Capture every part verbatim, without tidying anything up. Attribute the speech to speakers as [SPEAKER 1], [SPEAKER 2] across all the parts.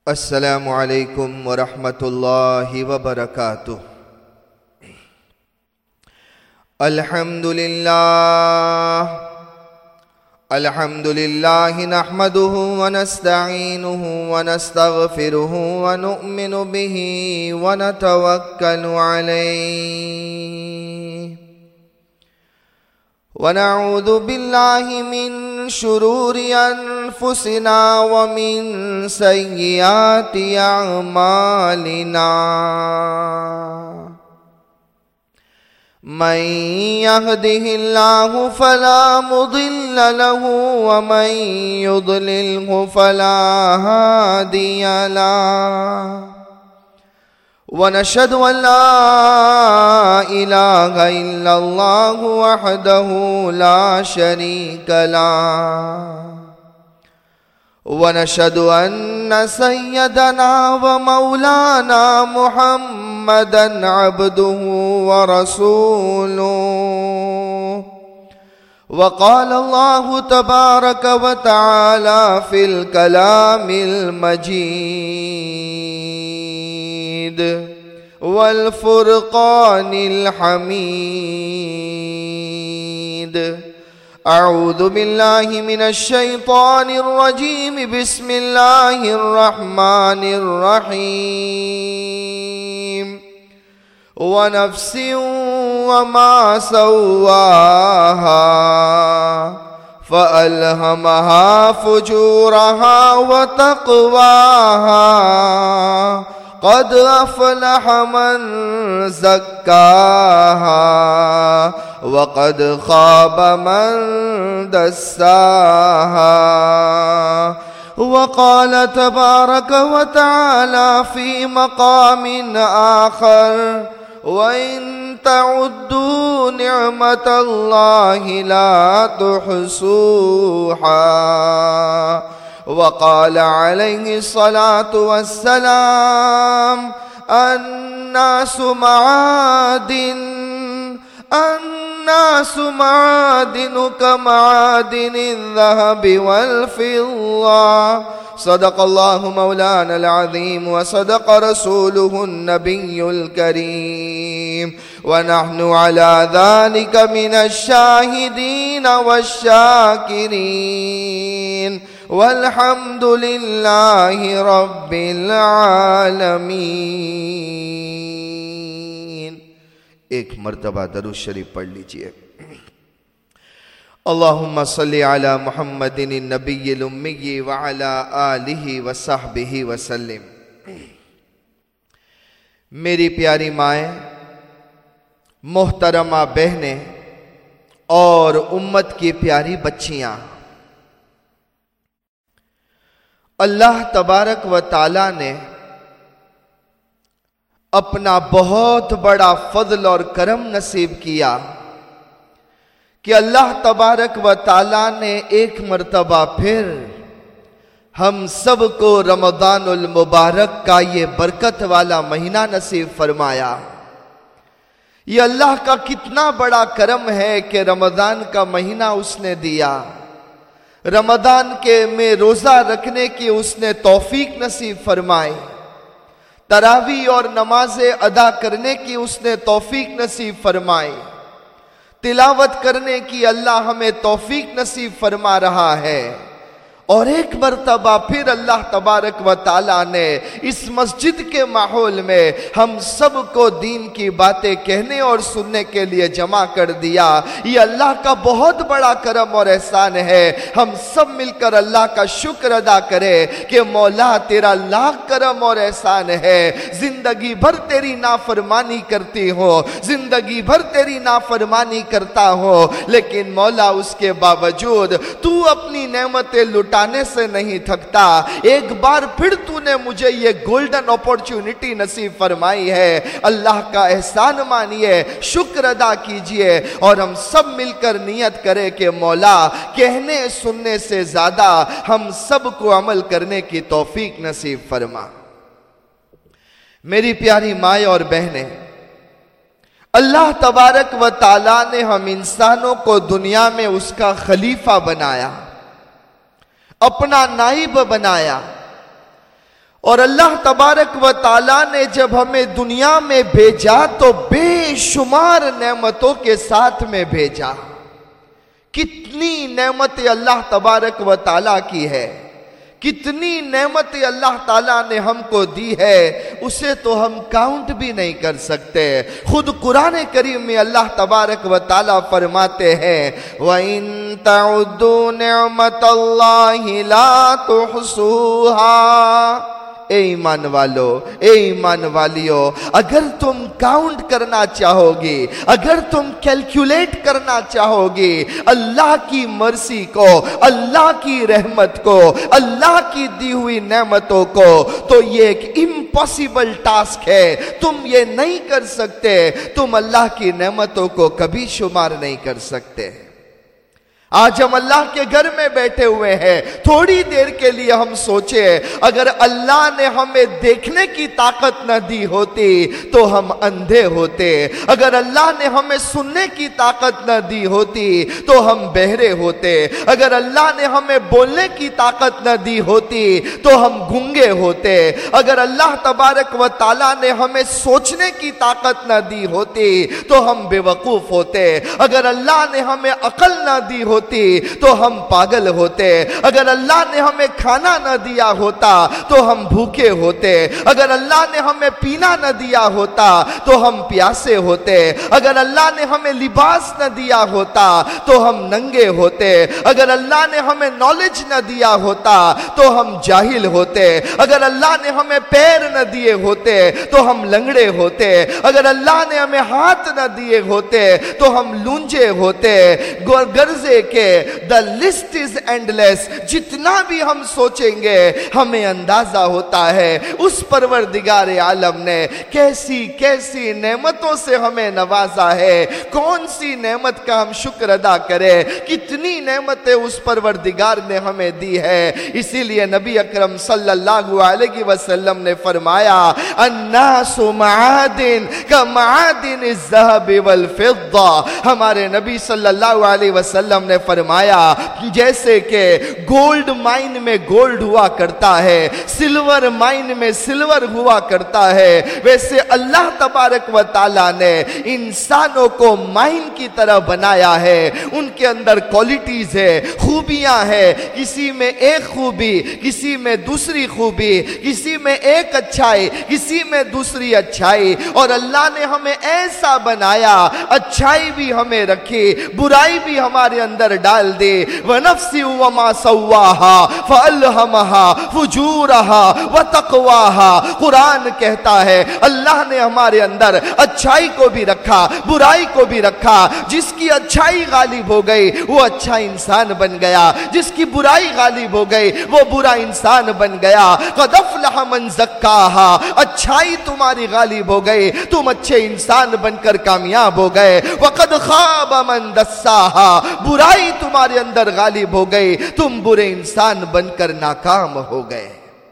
[SPEAKER 1] السلام علیکم ورحمۃ اللہ وبرکاتہ۔ الحمد للہ الحمد للہ نحمده ونستعینه ونستغفره ونؤمن به ونتوکل علیہ ونعوذ باللہ من شرور انفسنا ومن سیئات اعمالنا، من يهده الله فلا مضل له ومن يضلله فلا هادي له، ونشهد أن لا إله إلا الله وحده لا شريك له، ونشهد أن سيدنا ومولانا محمدا عبده ورسوله، وقال الله تبارك وتعالى في الكلام المجيد والفرقان الحميد. أعوذ بالله من الشيطان الرجيم. بسم الله الرحمن الرحيم. ونفس وما سواها فألهمها فجورها وتقواها، قد أفلح من زكاها وقد خاب من دساها. وقال تبارك وتعالى في مقام آخر: وَإِن تَعُدُّوا نِعْمَةَ اللَّهِ لَا تُحْصُوهَا. وقال عليه الصلاة والسلام: الناس معادن الناس معادن كمعادن الذهب والفضة. صدق الله مولانا العظيم وصدق رسوله النبي الكريم، ونحن على ذلك من الشاهدين والشاكرين، والحمد لله رب العالمین. ایک مرتبہ درود شریف پڑھ لیجئے. اللہم صلی علی محمد النبی الامی وعلی آلہ وصحبہ وسلم. میری پیاری مائیں، محترمہ بہنیں اور امت کی پیاری بچیاں، اللہ تبارک و تعالی نے اپنا بہت بڑا فضل اور کرم نصیب کیا کہ اللہ تبارک و تعالی نے ایک مرتبہ پھر ہم سب کو رمضان المبارک کا یہ برکت والا مہینہ نصیب فرمایا. یہ اللہ کا کتنا بڑا کرم ہے کہ رمضان کا مہینہ اس نے دیا، رمضان کے میں روزہ رکھنے کی اس نے توفیق نصیب فرمائی، تراویح اور نمازیں ادا کرنے کی اس نے توفیق نصیب فرمائی، تلاوت کرنے کی اللہ ہمیں توفیق نصیب فرما رہا ہے. اور ایک مرتبہ پھر اللہ تبارک و تعالیٰ نے اس مسجد کے ماحول میں ہم سب کو دین کی باتیں کہنے اور سننے کے لیے جمع کر دیا. یہ اللہ کا بہت بڑا کرم اور احسان ہے. ہم سب مل کر اللہ کا شکر ادا کریں کہ مولا تیرا لاکھ کرم اور احسان ہے. زندگی بھر تیری نافرمانی کرتی ہو، زندگی بھر تیری نافرمانی کرتا ہو، لیکن مولا اس کے باوجود تو اپنی نعمتیں لٹا سے نہیں تھکتا. ایک بار پھر تو نے مجھے یہ گولڈن اپورچونٹی نصیب فرمائی ہے. اللہ کا احسان مانیے، شکر ادا کیجئے، اور ہم سب مل کر نیت کریں کہ مولا کہنے سننے سے زیادہ ہم سب کو عمل کرنے کی توفیق نصیب فرما. میری پیاری مائیں اور بہنیں، اللہ تبارک و تعالیٰ نے ہم انسانوں کو دنیا میں اس کا خلیفہ بنایا، اپنا نائب بنایا، اور اللہ تبارک و تعالیٰ نے جب ہمیں دنیا میں بھیجا تو بے شمار نعمتوں کے ساتھ میں بھیجا. کتنی نعمتیں اللہ تبارک و تعالیٰ کی ہے، کتنی نعمتیں اللہ تعالیٰ نے ہم کو دی ہے، اسے تو ہم کاؤنٹ بھی نہیں کر سکتے. خود قرآن کریم میں اللہ تبارک و تعالیٰ فرماتے ہیں وَإِن تَعُدُّوا نِعْمَةَ اللَّهِ لَا تُحْصُوهَا. اے ایمان والو، اے ایمان والیو، اگر تم کاؤنٹ کرنا چاہو گی، اگر تم کیلکولیٹ کرنا چاہو گی اللہ کی مرسی کو، اللہ کی رحمت کو، اللہ کی دی ہوئی نعمتوں کو، تو یہ ایک امپاسبل ٹاسک ہے. تم یہ نہیں کر سکتے، تم اللہ کی نعمتوں کو کبھی شمار نہیں کر سکتے. آج ہم اللہ کے گھر میں بیٹھے ہوئے ہیں، تھوڑی دیر کے لیے ہم سوچے اگر اللہ نے ہمیں دیکھنے کی طاقت نہ دی ہوتی تو ہم اندھے ہوتے، اگر اللہ نے ہمیں سننے کی طاقت نہ دی ہوتی تو ہم بہرے ہوتے، اگر اللہ نے ہمیں بولنے کی طاقت نہ دی ہوتی تو ہم گنگے ہوتے، اگر اللہ تبارک و تعالیٰ نے ہمیں سوچنے کی طاقت نہ دی ہوتی تو ہم بے وقوف ہوتے، اگر اللہ نے ہمیں عقل نہ دی ہوتی تو ہم پاگل ہوتے، اگر اللہ نے ہمیں کھانا نہ دیا ہوتا تو ہم بھوکے ہوتے، اگر اللہ نے ہمیں پینا نہ دیا ہوتا تو ہم پیاسے ہوتے، اگر اللہ نے ہمیں لباس نہ دیا ہوتا تو ہم ننگے ہوتے، اگر اللہ نے ہمیں نالج نہ دیا ہوتا تو ہم جاہل ہوتے، اگر اللہ نے ہمیں پیر نہ دیے ہوتے تو ہم لنگڑے ہوتے، اگر اللہ نے ہمیں ہاتھ نہ دیے ہوتے تو ہم لونجے ہوتے. گرزے کہ the list is endless. جتنا بھی ہم سوچیں گے ہمیں اندازہ ہوتا ہے اس پروردگار عالم نے کیسی کیسی نعمتوں سے ہمیں نوازا ہے. کون سی نعمت کا ہم شکر ادا کریں، کتنی نعمتیں اس پروردگار نے ہمیں دی ہے. اسی لیے نبی اکرم صلی اللہ علیہ وسلم نے فرمایا الناس معادن کمعادن الذهب والفضہ. ہمارے نبی صلی اللہ علیہ وسلم نے فرمایا جیسے کہ گولڈ مائن میں گولڈ ہوا کرتا ہے، سلور مائن میں سلور ہوا کرتا ہے، ویسے اللہ تبارک و تعالیٰ نے انسانوں کو مائن کی طرح بنایا ہے. ان کے اندر کوالٹیز ہے، خوبیاں ہیں، کسی میں ایک خوبی، کسی میں دوسری خوبی، کسی میں ایک اچھائی، کسی میں دوسری اچھائی. اور اللہ نے ہمیں ایسا بنایا، اچھائی بھی ہمیں رکھی، برائی بھی ہمارے اندر ڈال دے. وَنَفْسِ وَمَا سَوَّاهَا فَأَلْهَمَهَا فُجُورَهَا وَتَقْوَاهَا. قرآن کہتا ہے اللہ نے ہمارے اندر اچھائی کو بھی رکھا، برائی کو بھی رکھا. جس کی اچھائی غالب ہو گئی وہ اچھا انسان بن گیا، جس کی برائی غالب ہو گئی وہ برا انسان بن گیا. قَدْ أَفْلَحَ مَنْ زَكَّاهَا. اچھائی تمہاری غالب ہو گئی، تم اچھے انسان بن کر کامیاب ہو گئے. وَقَدْ خَابَ مَنْ دَسَّاهَا. برائی تمہارے اندر غالب ہو گئی، تم برے انسان بن کر ناکام ہو گئے.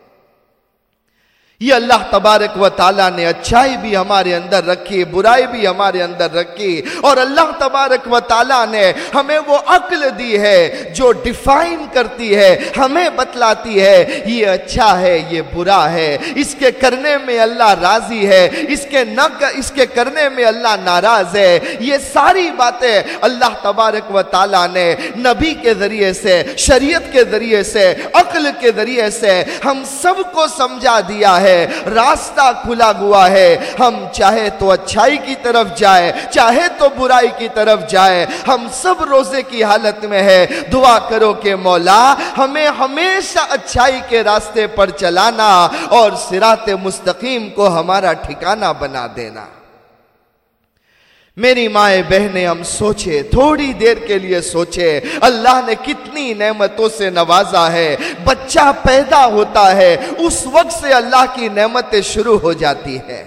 [SPEAKER 1] یہ اللہ تبارک و تعالیٰ نے اچھائی بھی ہمارے اندر رکھی، برائی بھی ہمارے اندر رکھی. اور اللہ تبارک و تعالیٰ نے ہمیں وہ عقل دی ہے جو ڈیفائن کرتی ہے، ہمیں بتلاتی ہے یہ اچھا ہے یہ برا ہے، اس کے کرنے میں اللہ راضی ہے، اس کے نہ اس کے کرنے میں اللہ ناراض ہے. یہ ساری باتیں اللہ تبارک و تعالیٰ نے نبی کے ذریعے سے، شریعت کے ذریعے سے، عقل کے ذریعے سے ہم سب کو سمجھا دیا ہے. راستہ کھلا ہوا ہے، ہم چاہے تو اچھائی کی طرف جائے، چاہے تو برائی کی طرف جائے. ہم سب روزے کی حالت میں ہے. دعا کرو کہ مولا ہمیں ہمیشہ اچھائی کے راستے پر چلانا اور صراط مستقیم کو ہمارا ٹھکانہ بنا دینا. میری مائیں بہنیں ہم سوچے، تھوڑی دیر کے لیے سوچے اللہ نے کتنی نعمتوں سے نوازا ہے. بچہ پیدا ہوتا ہے اس وقت سے اللہ کی نعمتیں شروع ہو جاتی ہے.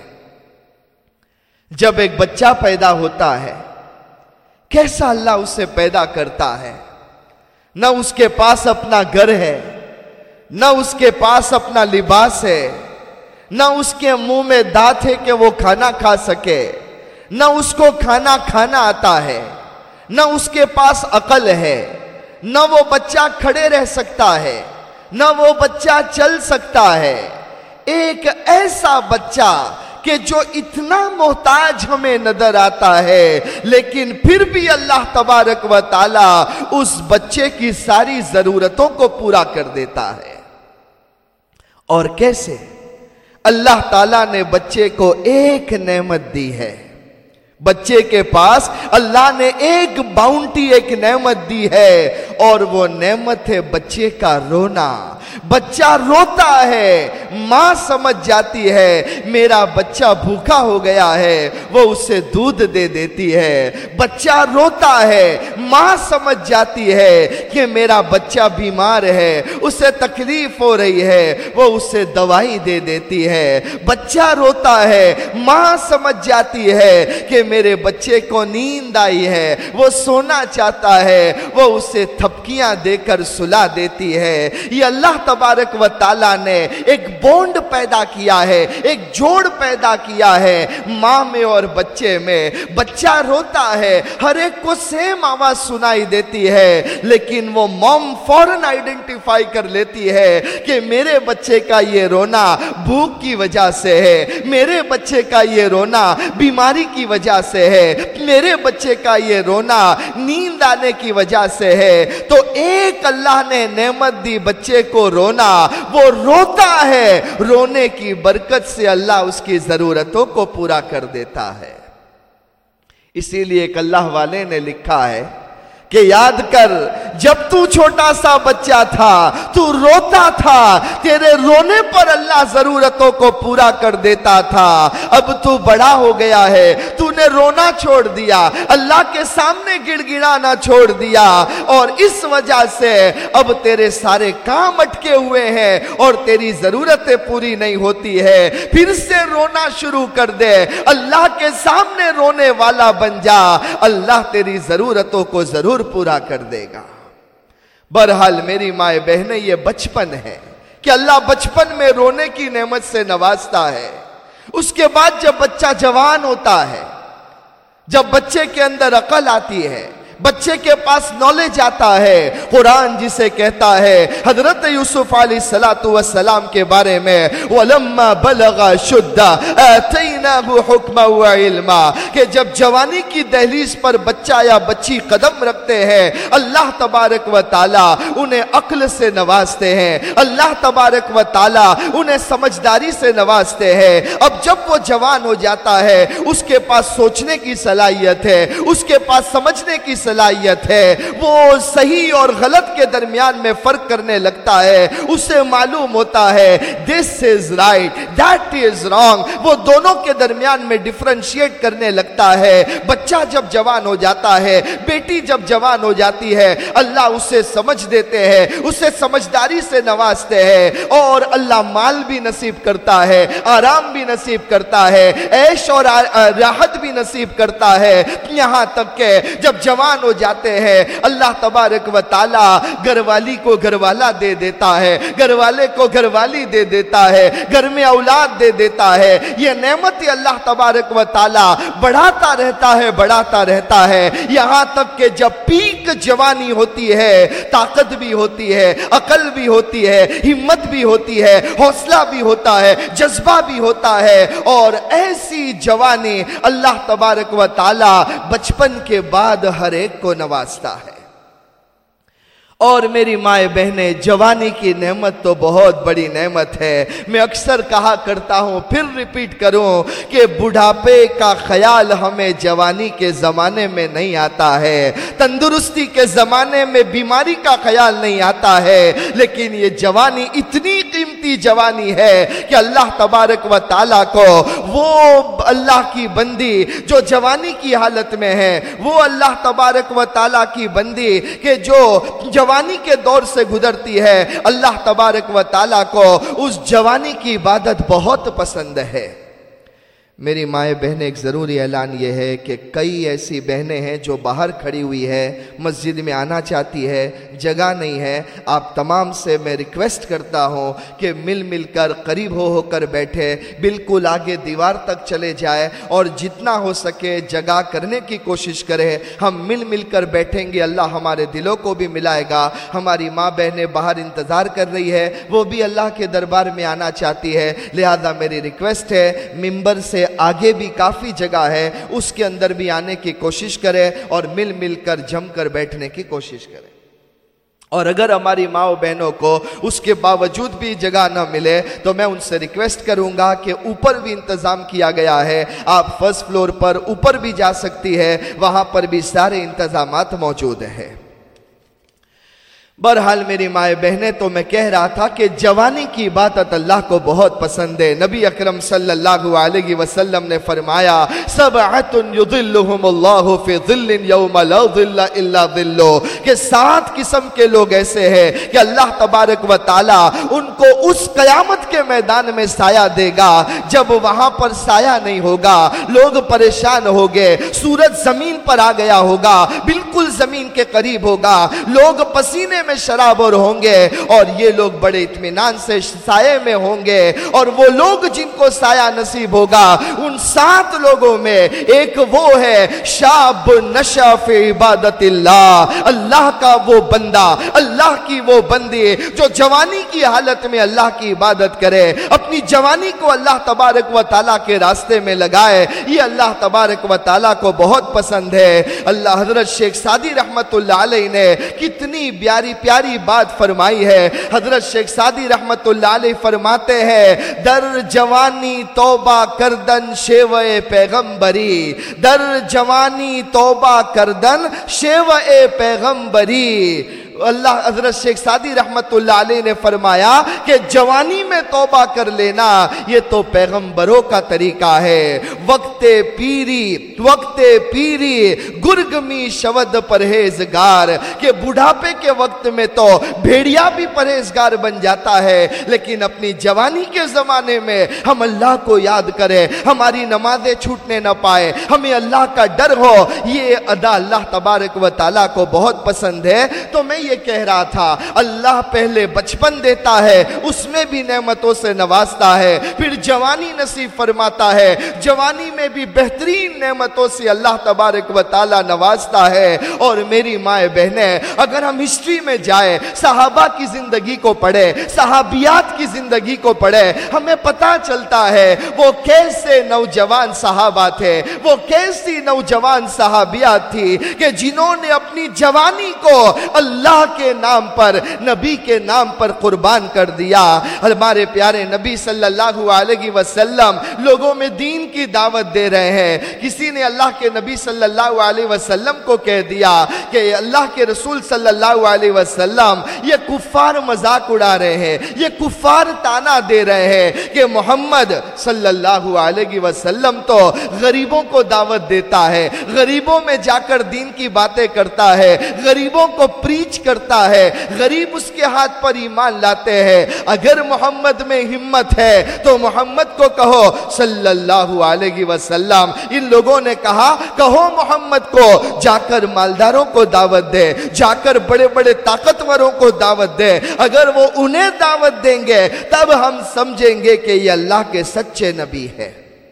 [SPEAKER 1] جب ایک بچہ پیدا ہوتا ہے کیسا اللہ اسے پیدا کرتا ہے. نہ اس کے پاس اپنا گھر ہے، نہ اس کے پاس اپنا لباس ہے، نہ اس کے منہ میں دانت ہے کہ وہ کھانا کھا سکے، نہ اس کو کھانا کھانا آتا ہے، نہ اس کے پاس عقل ہے، نہ وہ بچہ کھڑے رہ سکتا ہے، نہ وہ بچہ چل سکتا ہے. ایک ایسا بچہ کہ جو اتنا محتاج ہمیں نظر آتا ہے لیکن پھر بھی اللہ تبارک و تعالی اس بچے کی ساری ضرورتوں کو پورا کر دیتا ہے۔ اور کیسے؟ اللہ تعالیٰ نے بچے کو ایک نعمت دی ہے، بچے کے پاس اللہ نے ایک باؤنٹی، ایک نعمت دی ہے، اور وہ نعمت ہے بچے کا رونا۔ بچہ روتا ہے، ماں سمجھ جاتی ہے میرا بچہ بھوکا ہو گیا ہے، وہ اسے دودھ دے دیتی ہے۔ بچہ روتا ہے، ماں سمجھ جاتی ہے کہ میرا بچہ بیمار ہے، اسے تکلیف ہو رہی ہے، وہ اسے دوائی دے دیتی ہے۔ بچہ روتا ہے، ماں سمجھ جاتی ہے کہ میرے بچے کو نیند آئی ہے، وہ سونا چاہتا ہے، وہ اسے تھپکیاں دے کر سلا دیتی ہے۔ یہ اللہ تبارک و تعالیٰ نے ایک بونڈ پیدا کیا ہے، ایک جوڑ پیدا کیا ہے ماں میں اور بچے میں۔ بچہ روتا ہے، ہر ایک کو سیم آواز سنائی دیتی ہے، لیکن وہ موم فوراً آئیڈینٹیفائی کر لیتی ہے کہ میرے بچے کا یہ رونا بھوک کی وجہ سے ہے، میرے بچے کا یہ رونا بیماری کی وجہ سے ہے، میرے بچے کا یہ رونا نیند آنے کی وجہ سے ہے۔ تو ایک اللہ نے نعمت دی بچے کو رونا، وہ روتا ہے، رونے کی برکت سے اللہ اس کی ضرورتوں کو پورا کر دیتا ہے۔ اسی لیے ایک اللہ والے نے لکھا ہے کہ یاد کر جب تو چھوٹا سا بچہ تھا تو روتا تھا، تیرے رونے پر اللہ ضرورتوں کو پورا کر دیتا تھا۔ اب تو بڑا ہو گیا ہے، تو نے رونا چھوڑ دیا، اللہ کے سامنے گڑ گڑانا چھوڑ دیا، اور اس وجہ سے اب تیرے سارے کام اٹکے ہوئے ہیں اور تیری ضرورتیں پوری نہیں ہوتی ہے۔ پھر سے رونا شروع کر دے، اللہ کے سامنے رونے والا بن جا، اللہ تیری ضرورتوں کو ضرور پورا کر دے گا۔ بہرحال میری مائیں بہنیں، یہ بچپن ہے کہ اللہ بچپن میں رونے کی نعمت سے نوازتا ہے۔ اس کے بعد جب بچہ جوان ہوتا ہے، جب بچے کے اندر عقل آتی ہے، بچے کے پاس نالج آتا ہے، قرآن جسے کہتا ہے حضرت یوسف علیہ السلام کے بارے میں وَلَمَّا بَلَغَ شُدَّ آتَيْنَاهُ حُكْمًا وَعِلْمًا، کہ جب جوانی کی دہلیز پر بچہ یا بچی قدم رکھتے ہیں، اللہ تبارک و تعالی انہیں عقل سے نوازتے ہیں، اللہ تبارک و تعالی انہیں سمجھداری سے نوازتے ہیں۔ اب جب وہ جوان ہو جاتا ہے، اس کے پاس سوچنے کی صلاحیت ہے، اس کے پاس سمجھنے کی صلاحیت ہے، وہ صحیح اور غلط کے درمیان میں فرق کرنے لگتا ہے، اسے معلوم ہوتا ہے this is right, that is wrong، وہ دونوں کے درمیان میں ڈیفرنشیٹ کرنے لگتا ہے۔ بچہ جب جوان ہو جاتا ہے، بیٹی جب جوان ہو جاتی ہے، اللہ اسے سمجھ دیتے ہیں، اسے سمجھداری سے نوازتے ہیں، اور اللہ مال بھی نصیب کرتا ہے، آرام بھی نصیب کرتا ہے، عیش اور راحت بھی نصیب کرتا ہے، یہاں تک کہ جب جوان ہو جاتے ہیں اللہ تبارک و تعالی گھر والی کو گھر والا دے دیتا ہے، گھر والے کو گھر والی دے دیتا ہے، گھر میں اولاد دے دیتا ہے۔ یہ نعمت اللہ تبارک و تعالی بڑھاتا رہتا ہے، بڑھاتا رہتا ہے، یہاں تک کہ جب پیک جوانی ہوتی ہے، طاقت بھی ہوتی ہے، عقل بھی ہوتی ہے، ہمت بھی ہوتی ہے، حوصلہ بھی ہوتا ہے، جذبہ بھی ہوتا ہے، اور ایسی جوانی اللہ تبارک و تعالی بچپن کے بعد ہر ایک کو نوازتا ہے۔ اور میری مائیں بہنیں، جوانی کی نعمت تو بہت بڑی نعمت ہے۔ میں اکثر کہا کرتا ہوں، پھر ریپیٹ کروں کہ بڑھاپے کا خیال ہمیں جوانی کے زمانے میں نہیں آتا ہے، تندرستی کے زمانے میں بیماری کا خیال نہیں آتا ہے، لیکن یہ جوانی اتنی قیمتی جوانی ہے کہ اللہ تبارک و تعالیٰ کو وہ اللہ کی بندی جو جوانی کی حالت میں ہے، وہ اللہ تبارک و تعالیٰ کی بندی کہ جو جوانی کے دور سے گزرتی ہے، اللہ تبارک و تعالیٰ کو اس جوانی کی عبادت بہت پسند ہے۔ میری مائیں بہنیں، ایک ضروری اعلان یہ ہے کہ کئی ایسی بہنیں ہیں جو باہر کھڑی ہوئی ہے، مسجد میں آنا چاہتی ہے، جگہ نہیں ہے۔ آپ تمام سے میں ریکویسٹ کرتا ہوں کہ مل مل کر قریب ہو ہو کر بیٹھے، بالکل آگے دیوار تک چلے جائے اور جتنا ہو سکے جگہ کرنے کی کوشش کرے۔ ہم مل مل کر بیٹھیں گے، اللہ ہمارے دلوں کو بھی ملائے گا۔ ہماری ماں بہنیں باہر انتظار کر رہی ہے، وہ بھی اللہ کے دربار میں آنا چاہتی ہے، لہذا میری ریکویسٹ ہے ممبر سے آگے بھی کافی جگہ ہے، اس کے اندر بھی آنے کی کوشش کرے اور مل مل کر جم کر بیٹھنے کی کوشش کرے۔ اور اگر ہماری ماں و بہنوں کو اس کے باوجود بھی جگہ نہ ملے تو میں ان سے ریکویسٹ کروں گا کہ اوپر بھی انتظام کیا گیا ہے، آپ فرسٹ فلور پر اوپر بھی جا سکتی ہے، وہاں پر بھی سارے انتظامات موجود ہیں۔ بہرحال میری مائیں بہنیں، تو میں کہہ رہا تھا کہ جوانی کی عبادت اللہ کو بہت پسند ہے۔ نبی اکرم صلی اللہ علیہ وسلم نے فرمایا سبعۃ یظلھم اللہ فی ظل یوم لا ظل الا ظلہ، کہ سات قسم کے لوگ ایسے ہیں کہ اللہ تبارک و تعالی ان کو اس قیامت کے میدان میں سایہ دے گا جب وہاں پر سایہ نہیں ہوگا، لوگ پریشان ہو گئے، سورج زمین پر آ گیا ہوگا، بالکل زمین کے قریب ہوگا، لوگ پسینے میں شرابور ہوں گے اور یہ لوگ بڑے اطمینان سے سائے میں ہوں گے، اور وہ لوگ جن کو سایہ نصیب ہوگا ان سات لوگوں میں ایک وہ ہے شاب نشا فی عبادت اللہ، اللہ کا وہ بندہ، اللہ کی وہ بندی جو جوانی کی حالت میں اللہ کی عبادت کرے، اپنی جوانی کو اللہ تبارک و تعالیٰ کے راستے میں لگائے، یہ اللہ تبارک و تعالیٰ کو بہت پسند ہے۔ اللہ حضرت شیخ سعدی رحمت اللہ علیہ نے کتنی پیاری پیاری بات فرمائی ہے۔ حضرت شیخ سعدی رحمت اللہ علیہ فرماتے ہیں در جوانی توبہ کردن شیوہ پیغمبری، در جوانی توبہ کردن شیوہ پیغمبری۔ اللہ حضرت شیخ سعدی رحمت اللہ علیہ نے فرمایا کہ جوانی میں توبہ کر لینا یہ تو پیغمبروں کا طریقہ ہے۔ وقت پیری وقت پیری گرگمی شود پرہیزگار، کہ بڑھاپے کے وقت میں تو بھیڑیا بھی پرہیزگار بن جاتا ہے، لیکن اپنی جوانی کے زمانے میں ہم اللہ کو یاد کریں، ہماری نمازیں چھوٹنے نہ پائے، ہمیں اللہ کا ڈر ہو، یہ ادا اللہ تبارک و تعالیٰ کو بہت پسند ہے۔ تو میں یہ کہہ رہا تھا اللہ پہلے بچپن دیتا ہے، اس میں بھی نعمتوں سے نوازتا ہے، پھر جوانی نصیب فرماتا ہے، جوانی میں بھی بہترین نعمتوں سے اللہ تبارک و تعالی نوازتا ہے۔ اور میری مائیں بہنیں، اگر ہم ہسٹری میں جائیں، صحابہ کی زندگی کو پڑھیں، صحابیات کی زندگی کو پڑھیں، ہمیں پتا چلتا ہے وہ کیسے نوجوان صحابہ تھے، وہ کیسی نوجوان صحابیات تھی کہ جنہوں نے اپنی جوانی کو اللہ کے نام پر، نبی کے نام پر قربان کر دیا۔ ہمارے پیارے نبی صلی اللہ علیہ وسلم لوگوں میں دین کی دعوت دے رہے ہیں، کسی نے اللہ کے نبی صلی اللہ علیہ وسلم کو کہہ دیا کہ اللہ کے رسول صلی اللہ علیہ وسلم یہ کفار مذاق اڑا رہے ہیں، یہ کفار تانا دے رہے ہیں کہ محمد صلی اللہ علیہ وسلم تو غریبوں کو دعوت دیتا ہے، غریبوں میں جا کر دین کی باتیں کرتا ہے، غریبوں کو پریچ کرتا ہے، غریب اس کے ہاتھ پر ایمان لاتے ہیں۔ اگر محمد میں ہمت ہے تو محمد کو کہو صلی اللہ علیہ وسلم۔ ان لوگوں نے کہا کہو محمد کو جا کر مالداروں کو دعوت دے، جا کر بڑے بڑے طاقتوروں کو دعوت دے، اگر وہ انہیں دعوت دیں گے تب ہم سمجھیں گے کہ یہ اللہ کے سچے نبی ہے۔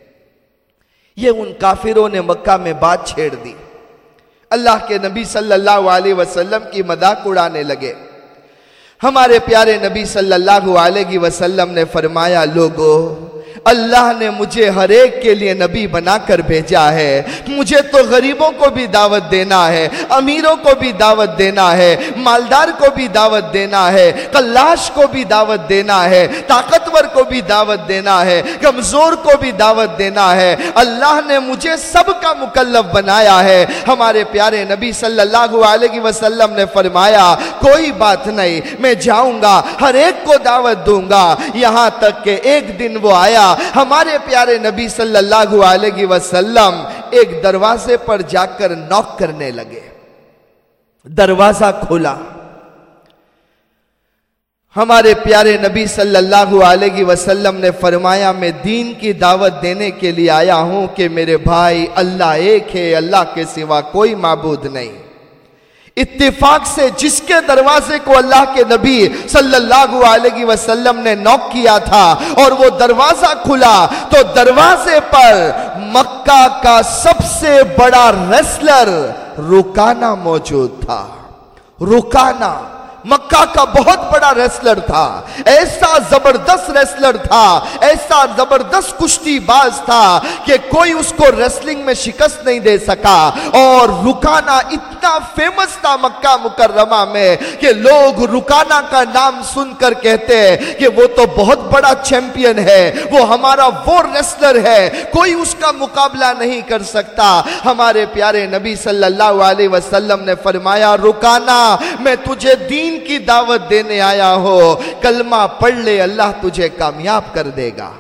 [SPEAKER 1] یہ ان کافروں نے مکہ میں بات چھیڑ دی، اللہ کے نبی صلی اللہ علیہ وسلم کی مذاق اڑانے لگے۔ ہمارے پیارے نبی صلی اللہ علیہ وسلم نے فرمایا لوگو، اللہ نے مجھے ہر ایک کے لیے نبی بنا کر بھیجا ہے، مجھے تو غریبوں کو بھی دعوت دینا ہے، امیروں کو بھی دعوت دینا ہے، مالدار کو بھی دعوت دینا ہے، قلاش کو بھی دعوت دینا ہے، طاقتور کو بھی دعوت دینا ہے، کمزور کو بھی دعوت دینا ہے۔ اللہ نے مجھے سب کا مکلف بنایا ہے۔ ہمارے پیارے نبی صلی اللہ علیہ وسلم نے فرمایا کوئی بات نہیں، میں جاؤں گا، ہر ایک کو دعوت دوں گا، یہاں تک کہ ایک دن وہ آیا، ہمارے پیارے نبی صلی اللہ علیہ وسلم ایک دروازے پر جا کر نوک کرنے لگے، دروازہ کھولا، ہمارے پیارے نبی صلی اللہ علیہ وسلم نے فرمایا میں دین کی دعوت دینے کے لیے آیا ہوں کہ میرے بھائی اللہ ایک ہے، اللہ کے سوا کوئی معبود نہیں۔ اتفاق سے جس کے دروازے کو اللہ کے نبی صلی اللہ علیہ وسلم نے نوک کیا تھا اور وہ دروازہ کھلا تو دروازے پر مکہ کا سب سے بڑا ریسلر رکانہ موجود تھا۔ رکانہ مکہ کا بہت بڑا ریسلر تھا، ایسا زبردست ریسلر تھا، ایسا زبردست کشتی باز تھا کہ کوئی اس کو ریسلنگ میں شکست نہیں دے سکا۔ اور رکانہ اتنا فیمس تھا مکہ مکرمہ میں کہ لوگ رکانہ کا نام سن کر کہتے کہ وہ تو بہت بڑا چیمپئن ہے، وہ ہمارا وہ ریسلر ہے، کوئی اس کا مقابلہ نہیں کر سکتا۔ ہمارے پیارے نبی صلی اللہ علیہ وسلم نے فرمایا رکانہ میں تجھے دین کی دعوت دینے آیا ہو، کلمہ پڑھ لے اللہ تجھے کامیاب کر دے گا۔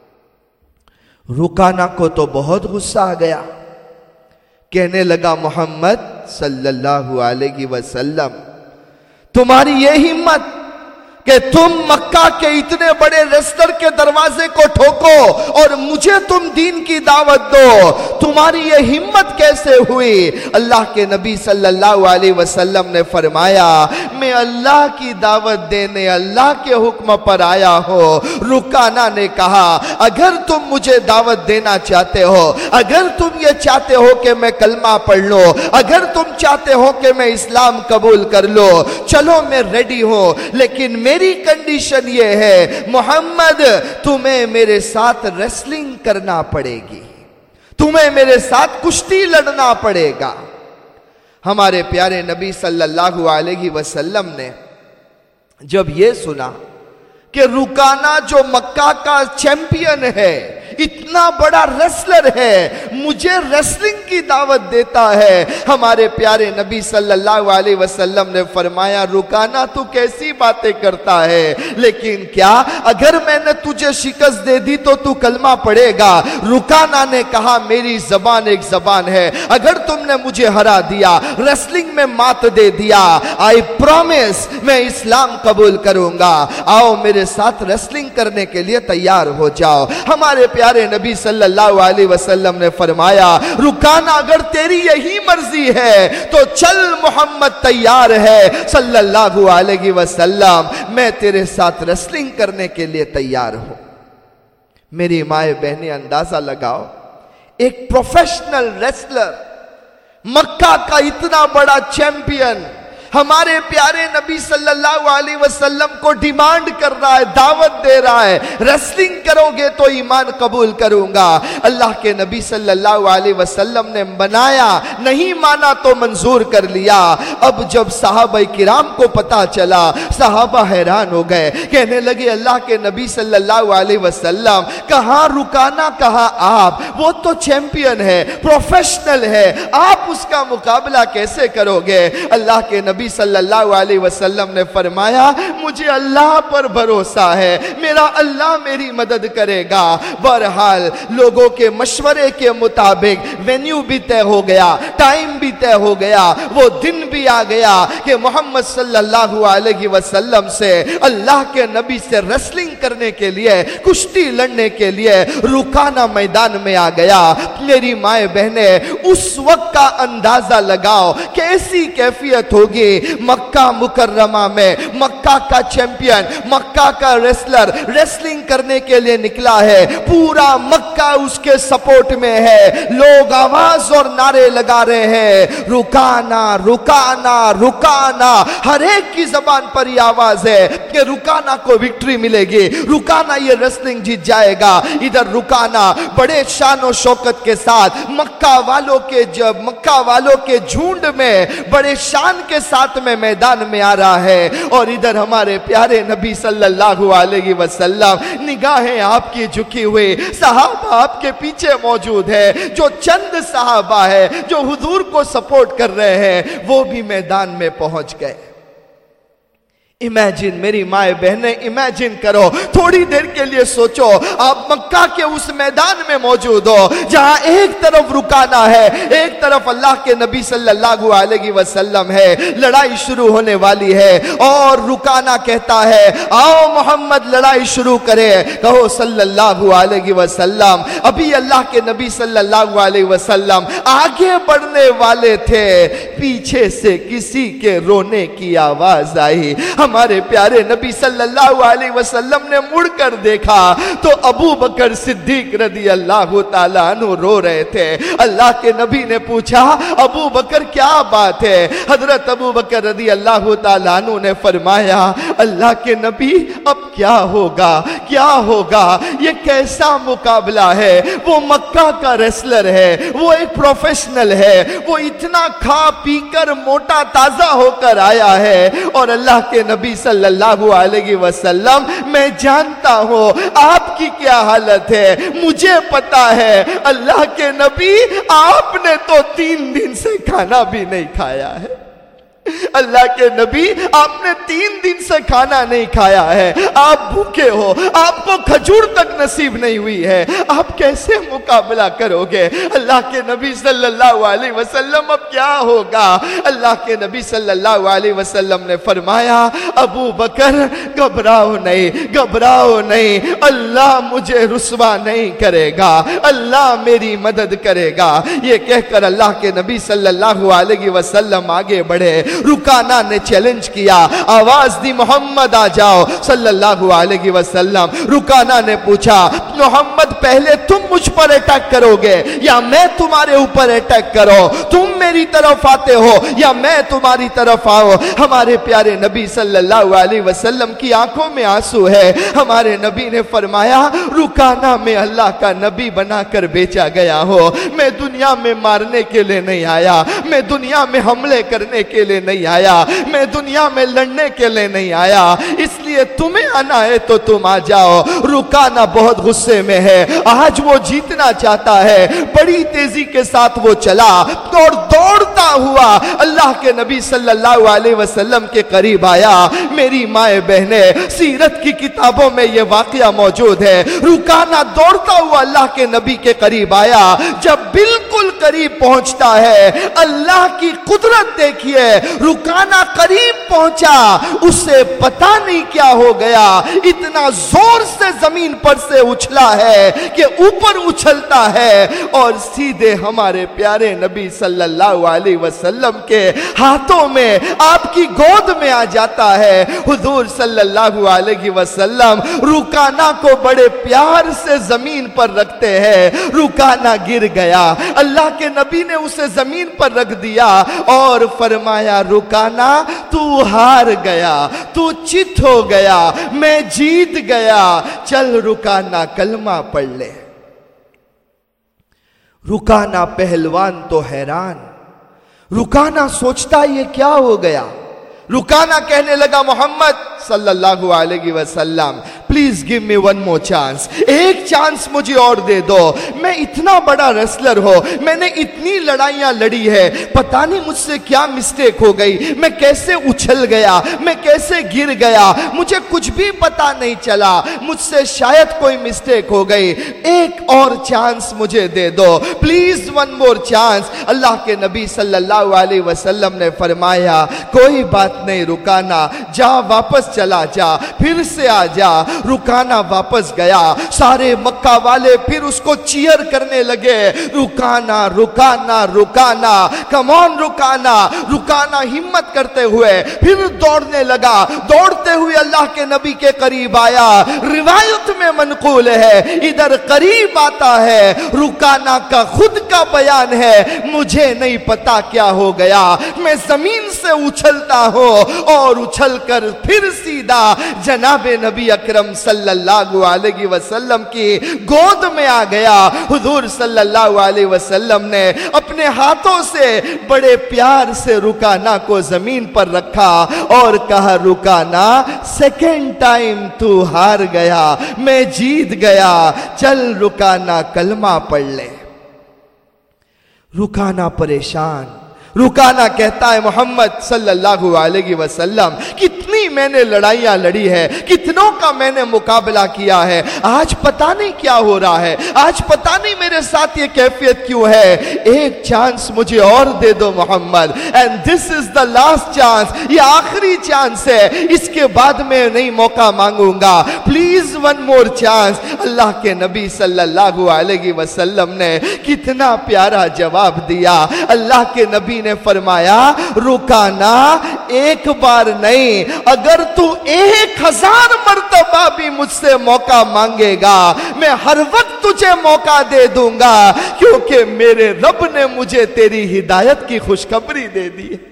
[SPEAKER 1] رکانہ کو تو بہت غصہ آ گیا، کہنے لگا محمد صلی اللہ علیہ وسلم تمہاری یہ ہمت کہ تم مکہ کے اتنے بڑے ریسلر کے دروازے کو ٹھوکو اور مجھے تم دین کی دعوت دو، تمہاری یہ ہمت کیسے ہوئی؟ اللہ کے نبی صلی اللہ علیہ وسلم نے فرمایا میں اللہ کی دعوت دینے اللہ کے حکم پر آیا ہوں۔ رکانہ نے کہا اگر تم مجھے دعوت دینا چاہتے ہو، اگر تم یہ چاہتے ہو کہ میں کلمہ پڑھ لوں، اگر تم چاہتے ہو کہ میں اسلام قبول کر لوں، چلو میں ریڈی ہوں، لیکن میری میری کنڈیشن یہ ہے محمد تمہیں میرے ساتھ ریسلنگ کرنا پڑے گی، تمہیں میرے ساتھ کشتی لڑنا پڑے گا۔ ہمارے پیارے نبی صلی اللہ علیہ وسلم نے جب یہ سنا کہ رکانہ جو مکہ کا چیمپئن ہے، اتنا بڑا ریسلر ہے، مجھے ریسلنگ کی دعوت دیتا ہے، ہمارے پیارے نبی صلی اللہ علیہ وسلم نے فرمایا رکانہ تو کیسی باتیں کرتا ہے، لیکن کیا اگر میں نے تجھے شکست دے دی تو تو کلمہ پڑھے گا؟ رکانہ نے کہا میری زبان ایک زبان ہے، اگر تم نے مجھے ہرا دیا، ریسلنگ میں مات دے دیا، آئی پرومس میں اسلام قبول کروں گا، آؤ میرے ساتھ ریسلنگ کرنے کے لیے تیار ہو جاؤ۔ ہمارے پیارے نبی صلی اللہ علیہ وسلم نے فرمایا رکانہ اگر تیری یہی مرضی ہے تو چل محمد تیار ہے صلی اللہ علیہ وسلم، میں تیرے ساتھ ریسلنگ کرنے کے لیے تیار ہوں۔ میری مائیں بہنیں اندازہ لگاؤ، ایک پروفیشنل ریسلر، مکہ کا اتنا بڑا چیمپئن ہمارے پیارے نبی صلی اللہ علیہ وسلم کو ڈیمانڈ کر رہا ہے، دعوت دے رہا ہے ریسلنگ کرو گے تو ایمان قبول کروں گا۔ اللہ کے نبی صلی اللہ علیہ وسلم نے منایا، نہیں مانا تو منظور کر لیا۔ اب جب صحابہ کرام کو پتا چلا، صحابہ حیران ہو گئے، کہنے لگے اللہ کے نبی صلی اللہ علیہ وسلم کہاں رکانہ کہاں آپ، وہ تو چیمپئن ہے، پروفیشنل ہے، آپ اس کا مقابلہ کیسے کرو گے؟ اللہ کے نبی نبی صلی اللہ علیہ وسلم نے فرمایا مجھے اللہ پر بھروسہ ہے، میرا اللہ میری مدد کرے گا۔ بہرحال لوگوں کے مشورے کے مطابق وینیو بھی طے ہو گیا، ٹائم بھی طے ہو گیا، وہ دن بھی آ گیا کہ محمد صلی اللہ علیہ وسلم سے اللہ کے نبی سے ریسلنگ کرنے کے لیے، کشتی لڑنے کے لیے رکانہ میدان میں آ گیا۔ میری مائیں بہنیں اس وقت کا اندازہ لگاؤ کیسی کیفیت ہوگی مکہ مکرمہ میں، مکہ کا چیمپئن، مکہ کا ریسلر ریسلنگ کرنے کے لیے نکلا ہے، پورا مکہ اس کے سپورٹ میں ہے، لوگ آواز اور نعرے لگا رہے ہیں رکانہ رکانہ رکانہ، ہر ایک کی زبان پر یہ آواز ہے کہ رکانہ کو وکٹری ملے گی، رکانہ یہ ریسلنگ جیت جائے گا۔ ادھر رکانہ بڑے شان و شوکت کے ساتھ مکہ والوں کے جب مکہ والوں کے جھونڈ میں بڑے شان کے ساتھ میں میدان میں آ رہا ہے، اور ادھر ہمارے پیارے نبی صلی اللہ علیہ وسلم نگاہیں آپ کی جھکی ہوئی، صحابہ آپ کے پیچھے موجود ہے، جو چند صحابہ ہے جو حضور کو سپورٹ کر رہے ہیں وہ بھی میدان میں پہنچ گئے۔ इमेजिन मेरी माए बहनें, इमेजिन करो, थोड़ी देर के लिए सोचो, आप मक्का के उस मैदान में मौजूद हो जहां एक तरफ रुकाना है, एक तरफ अल्लाह के नबी सल्लल्लाहु अलैहि वसल्लम है, लड़ाई शुरू होने वाली है और रुकाना कहता है आओ मोहम्मद लड़ाई शुरू करें। कहो सल्लल्लाहु अलैहि वसल्लम। अभी अल्लाह के नबी सल्लल्लाहु अलैहि वसल्लम आगे बढ़ने वाले थे, पीछे से किसी के रोने की आवाज आई। हमारे प्यारे नबी सल्लल्लाहु अलैहि वसल्लम ने मुड़कर देखा तो अबू बकर सिद्दीक रदी अल्लाह ताला अन्हु रो रहे थे। अल्लाह के नबी ने पूछा अबू बकर क्या बात है? हजरत अबू बकर रदी अल्लाह ताला अन्हु ने फरमाया अल्लाह के नबी अब क्या होगा, क्या होगा, ये कैसा मुकाबला है? वो मक्का का रेसलर है, वो एक प्रोफेशनल है, वो इतना खा पी कर मोटा ताजा होकर आया है और अल्लाह के नबी सल्लल्लाहु अलैहि वसल्लम मैं जानता हूं आपकी क्या हालत है, मुझे पता है। अल्लाह के नबी आपने तो तीन दिन से खाना भी नहीं खाया है। अल्लाह के नबी आपने तीन दिन से खाना नहीं खाया है, आप भूखे हो, आपको खजूर तक नसीब नहीं हुई है, आप कैसे मुकाबला करोगे? अल्लाह के नबी सल्लल्लाहु अलैहि वसल्लम अब क्या होगा? अल्लाह के नबी सल्लल्लाहु अलैहि वसल्लम ने फरमाया अबू बकर घबराओ नहीं, घबराओ नहीं, अल्लाह मुझे रुसवा नहीं करेगा, अल्लाह मेरी मदद करेगा। ये कहकर अल्लाह के नबी सल्लल्लाहु अलैहि वसल्लम आगे बढ़े। रुकाना ने चैलेंज किया, आवाज दी मोहम्मद आ जाओ सल्लल्लाहु अलैहि वसल्लम। रुकाना ने पूछा मोहम्मद पहले तुम मुझ पर अटैक करोगे या मैं तुम्हारे ऊपर अटैक करो? तुम मेरी तरफ आते हो या मैं तुम्हारी तरफ आओ? हमारे प्यारे नबी सल्लल्लाहु अलैहि वसल्लम की आंखों में आंसू है। हमारे नबी ने फरमाया रुकाना में अल्लाह का नबी बनाकर बेचा गया हो, मैं दुनिया में मारने के लिए नहीं आया, मैं दुनिया में हमले करने के लिए नहीं आया, मैं दुनिया में लड़ने के लिए नहीं आया, इसलिए तुम्हें आना है तो तुम आ जाओ। रुकाना बहुत गुस्से में है, आज वो जीतना चाहता है, बड़ी तेजी के साथ वो चला और दौड़ता हुआ अल्लाह के नबी सल्लल्लाहु अलैहि वसल्लम के करीब आया। मेरी माए बहने, सीरत की किताबों में यह वाकया मौजूद है। रुकाना दौड़ता हुआ अल्लाह के नबी के करीब आया, जब बिल्कुल करीब पहुंचता है अल्लाह की कुदरत देखिए, रुकाना करीब पहुंचा, उसे पता नहीं क्या हो गया, इतना जोर से जमीन पर से उछला है कि ऊपर उछलता है और सीधे हमारे प्यारे नबी सल्लल्लाहु अलैहि वसल्लम के हाथों में, आपकी गोद में आ जाता है। हुजूर सल्लल्लाहु अलैहि वसल्लम रुकाना को बड़े प्यार से जमीन पर रखते हैं। रुकाना गिर गया, अल्लाह के नबी ने उसे जमीन पर रख दिया और फरमाया रुकाना तू हार गया, तू चित हो गया, मैं जीत गया, चल रुकाना कलमा पढ़ ले। रुकाना पहलवान तो हैरान, रुकाना सोचता ये क्या हो गया। रुकाना कहने लगा मोहम्मद सल्लल्लाहु अलैहि वसल्लम please give me one more chance, एक चांस मुझे और दे दो। मैं इतना बड़ा रेसलर हो, मैंने इतनी लड़ाइयां लड़ी है, पता नहीं मुझसे क्या मिस्टेक हो गई, मैं कैसे उछल गया, मैं कैसे गिर गया, मुझे कुछ भी पता नहीं चला, मुझसे शायद कोई मिस्टेक हो गई, एक और चांस मुझे दे दो, please one more chance. Allah के नबी सल्लल्लाहु अलैहि वसल्लम ने फरमाया कोई बात नहीं रुकाना, जा वापस चला जा, फिर से आ जा। रुकाना वापस गया, सारे मक्का वाले फिर उसको चीयर करने लगे, रुकाना रुकाना रुकाना, कम ऑन रुकाना। रुकाना हिम्मत करते हुए फिर दौड़ने लगा, दौड़ते हुए अल्लाह के नबी के करीब आया। रिवायत में मनकूल है, इधर करीब आता है, रुकाना का खुद का बयान है, मुझे नहीं पता क्या हो गया, मैं जमीन से उछलता हूं और उछलकर फिर सीधा जनाबे नबी अकरम सल्लल्लाहु अलैहि वसल्लम की गोद में आ गया। हुजूर सल्लल्लाहु अलैहि वसल्लम ने अपने हाथों से बड़े प्यार से रुकाना को जमीन पर रखा और कहा रुकाना सेकेंड टाइम तू हार गया, मैं जीत गया, चल रुकाना कलमा पढ़ ले। रुकाना परेशान, रुकाना कहता है मोहम्मद सल्लल्लाहु अलैहि वसल्लम, कितनी मैंने लड़ाइयां लड़ी है, कितनों का मैंने मुकाबला किया है, आज पता नहीं क्या हो रहा है, आज पता नहीं मेरे साथ ये कैफियत क्यों है, एक चांस मुझे और दे दो Muhammad, and this is the last chance, ये आखिरी चांस है, इसके बाद मैं नहीं मौका मांगूंगा, please one more chance. Allah के नबी सल्लल्लाहु अलैहि वसल्लम ने कितना प्यारा जवाब दिया। अल्लाह के नबी ने फरमाया, रुकाना एक बार नहीं, अगर तू एक हजार मर्तबा भी मुझसे मौका मांगेगा मैं हर वक्त तुझे मौका दे दूंगा, क्योंकि मेरे रब ने मुझे तेरी हिदायत की खुशखबरी दे दी है।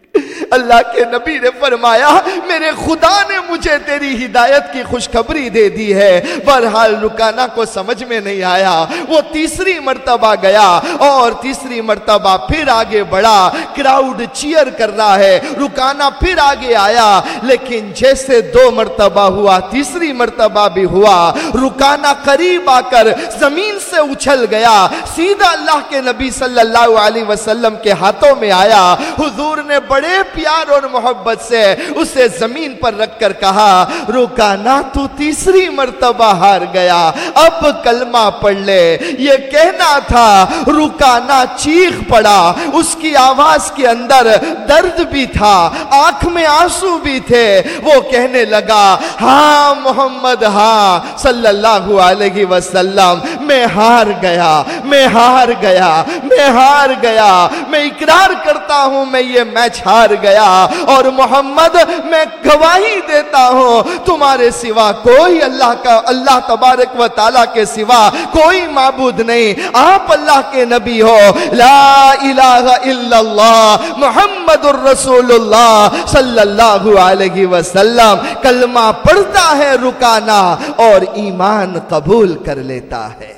[SPEAKER 1] अल्लाह के नबी ने फरमाया, मेरे खुदा ने मुझे तेरी हिदायत की खुशखबरी दे दी है। बहरहाल रुकाना को समझ में नहीं आया, वो तीसरी मर्तबा गया और तीसरी मर्तबा फिर आगे बढ़ा, क्राउड चीयर कर रहा है, रुकाना फिर आगे आया, लेकिन जैसे दो मर्तबा हुआ तीसरी मर्तबा भी हुआ, रुकाना करीब आकर जमीन से उछल गया, सीधा अल्लाह के नबी सल्लल्लाहु अलैहि वसल्लम के हाथों में आया। हुजूर ने बड़े प्यार और मोहब्बत से उसे जमीन पर रखकर कहा, रुकाना तू तीसरी मर्तबा हार गया, अब कलमा पढ़ ले। ये कहना था, रुकाना चीख पड़ा, उसकी आवाज के अंदर दर्द भी था, आंख में आंसू भी थे। वो कहने लगा, हाँ मोहम्मद, हाँ सल्लल्लाहु अलैहि वसल्लम, मैं हार गया, मैं हार गया, मैं हार गया, मैं इकरार करता हूं मैं ये मैच हार गया, और मोहम्मद मैं गवाही देता हूं तुम्हारे सिवा कोई अल्लाह का, अल्लाह तबारक व ताला के सिवा कोई माबूद नहीं, आप अल्लाह के नबी हो, ला इलाहा इल्लल्लाह मुहम्मदुर रसूलुल्लाह सल्लल्लाहु अलैहि वसल्लम। कलमा पढ़ता है रुकाना और ईमान कबूल कर लेता है।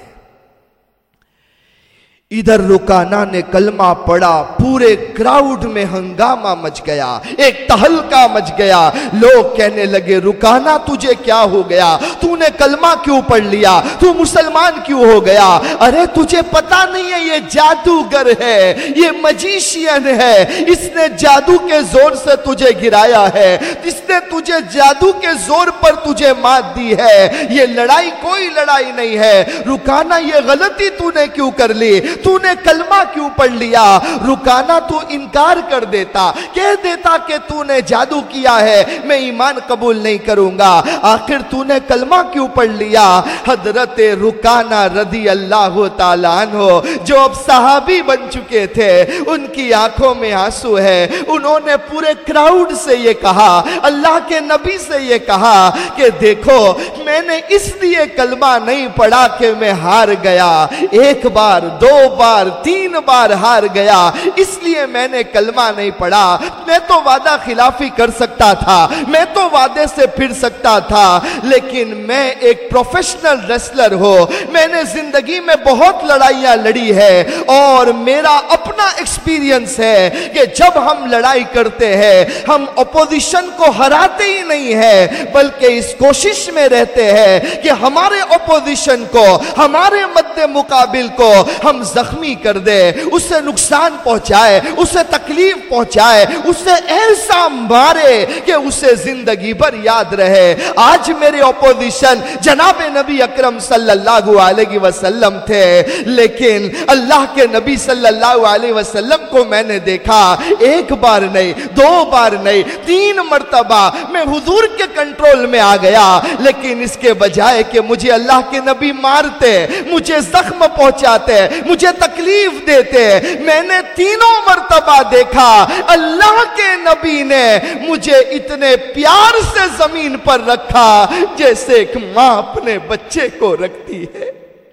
[SPEAKER 1] इधर रुकाना ने कलमा पढ़ा, पूरे क्राउड में हंगामा मच गया, एक तहलका मच गया। लोग कहने लगे, रुकाना तुझे क्या हो गया, तूने कलमा क्यों पढ़ लिया, तू मुसलमान क्यों हो गया? अरे तुझे पता नहीं है ये जादूगर है, ये मजीशियन है, इसने जादू के जोर से तुझे गिराया है, इसने तुझे जादू के जोर पर तुझे मात दी है, ये लड़ाई कोई लड़ाई नहीं है। रुकाना ये गलती तूने क्यों कर ली, तूने कलमा क्यों पढ़ लिया? रुकाना तू इनकार कर देता, कह देता कि तूने जादू किया है, मैं ईमान कबूल नहीं करूंगा, आखिर तूने कलमा क्यों पढ़ लिया? हजरत रुकाना रदी अल्लाह ताला अन्हो, जो अब सहाबी बन चुके थे, उनकी आंखों में आंसू है। उन्होंने पूरे क्राउड से ये कहा, अल्लाह के नबी से ये कहा कि देखो मैंने इसलिए कलमा नहीं पढ़ा कि मैं हार गया, एक बार दो बार तीन बार हार गया, इसलिए मैंने कलमा नहीं पढ़ा। मैं तो वादा खिलाफी कर सकता था, मैं तो वादे से फिर सकता था, लेकिन मैं एक प्रोफेशनल रेसलर हूं, मैंने जिंदगी में बहुत लड़ाइयां लड़ी है और मेरा अपना एक्सपीरियंस है कि जब हम लड़ाई करते हैं हम अपोजिशन को हराते ही नहीं है, बल्कि इस कोशिश में रहते हैं कि हमारे अपोजिशन को, हमारे मद्दे मुकाबिल को हम जख्मी कर दे, उससे नुकसान पहुंचाए, उसे तकलीफ पहुंचाए, उसे ऐसा मारे कि उसे जिंदगी भर याद रहे। आज मेरे अपोजिशन जनाब नबी अकरम सल्लल्लाहु अलैहि वसल्लम थे, लेकिन अल्लाह के नबी सल्लल्लाहु अलैहि वसल्लम को मैंने देखा, एक बार नहीं, दो बार नहीं, तीन मर्तबा मैं हुजूर के कंट्रोल में आ गया, लेकिन इसके बजाय कि मुझे अल्लाह के नबी मारते, मुझे जख्म पहुंचाते, मुझे तकलीफ देते, मैंने तीनों मर्तबा देखा अल्लाह के नबी ने मुझे इतने प्यार से जमीन पर रखा जैसे एक मां अपने बच्चे को रखती है।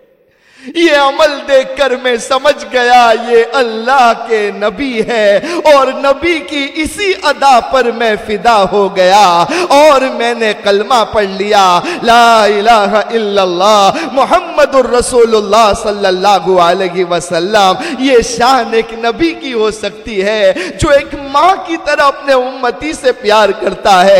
[SPEAKER 1] ये अमल देखकर मैं समझ गया ये अल्लाह के नबी है, और नबी की इसी अदा पर मैं फिदा हो गया और मैंने कलमा पढ़ लिया, ला इलाहा इल्लल्लाह मुहम्मदुर रसूलुल्लाह सल्लल्लाहु अलैहि वसल्लम। ये शान एक नबी की हो सकती है जो एक माँ की तरह अपने उम्मती से प्यार करता है,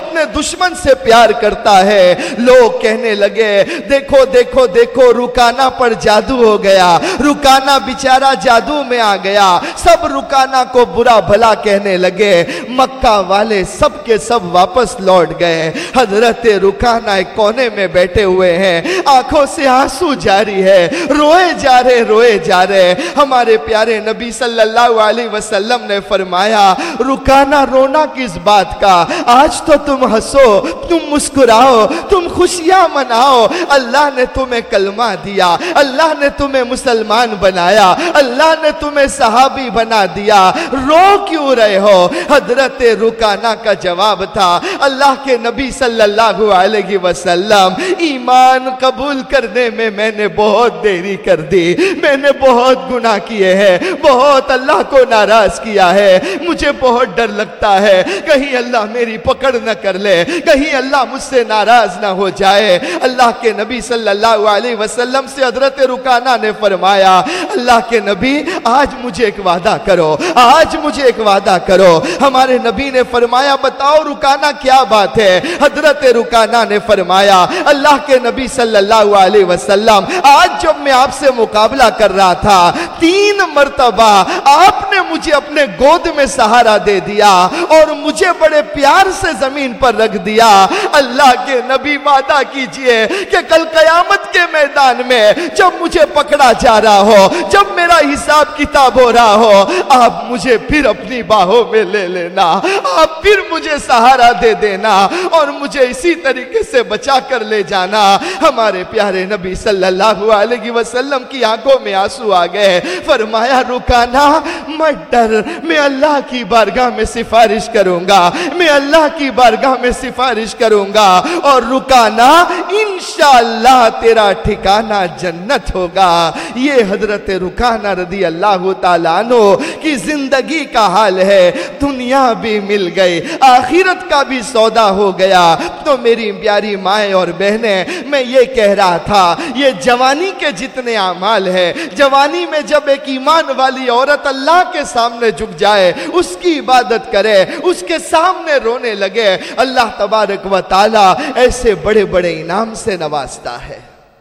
[SPEAKER 1] अपने दुश्मन से प्यार करता है। लोग कहने लगे देखो देखो देखो रुकाना पर जादू हो गया, रुकाना बेचारा जादू में आ गया। सब रुकाना को बुरा भला कहने लगे। मक्का वाले सब के सब वापस लौट गए। हजरत रुकाना एक कोने में बैठे हुए हैं, आंखों से आंसू जारी है, रोए जा रहे रोए जा रहे। हमारे प्यारे नबी सल्लल्लाहु अलैहि वसल्लम ने फरमाया रुकाना रोना किस बात का, आज तो तुम हंसो, तुम मुस्कुराओ, तुम खुशियां मनाओ। अल्लाह ने तुम्हें कलमा दिया, अल्लाह ने तुम्हें मुसलमान बनाया, अल्लाह ने तुम्हें सहाबी बना दिया, रो क्यों रहे हो? हजरत रुकाना का जवाब था अल्लाह के नबी सल्लल्लाहु अलैहि वसल्लम, ईमान कबूल करने में मैंने बहुत देरी कर दी, मैंने बहुत गुनाह किए हैं, बहुत अल्लाह को नाराज किया है। मुझे बहुत डर लगता है कहीं अल्लाह मेरी पकड़ न कर ले, कहीं अल्लाह मुझसे नाराज ना हो जाए। अल्लाह के नबी सल्लल्लाहु अलैहि वसल्लम से हजरत रुकाना ने फरमाया अल्लाह के नबी आज मुझे एक वादा करो, आज मुझे एक वादा करो। हमारे नबी ने फरमाया बताओ रुकाना क्या बात है? हजरत रुकाना ने फरमाया अल्लाह के नबी सल्लल्लाहु अलैहि वसल्लम आज जब मैं आपसे मुकाबला कर रहा था तीन मर्तबा आपने मुझे अपने गोद में सहारा दे दिया और मुझे बड़े प्यार से जमीन पर रख दिया। अल्लाह के नबी वादा कीजिए कि कल कयामत के मैदान में जब मुझे पकड़ा जा रहा हो, जब मेरा हिसाब किताब हो रहा हो, आप मुझे फिर अपनी बाहों में ले लेना, आप फिर मुझे सहारा दे देना और मुझे इसी तरीके से बचा कर ले जाना। हमारे प्यारे नबी सल्लल्लाहु अलैहि वसल्लम की आंखों में आंसू आ गए। फरमाया रुकाना मत डर, मैं अल्लाह की बारगाह में सिफारिश करूंगा, मैं अल्लाह की बारगाह में सिफारिश करूंगा और रुकाना इंशाअल्लाह तेरा ठिकाना जन्नत होगा। ये हजरत रुकाना रदी अल्लाह ताला अन्हु की जिंदगी का हाल है। दुनिया भी मिल गई, आखिरत का भी सौदा हो गया। तो मेरी प्यारी माएँ और बहनें, मैं ये कह रहा था ये जवानी के जितने आमाल है, जवानी में जब एक ईमान वाली औरत अल्लाह के सामने झुक जाए, उसकी इबादत करे, उसके सामने रोने लगे, अल्लाह तबारक व ताला ऐसे बड़े बड़े इनाम से नवाजता है।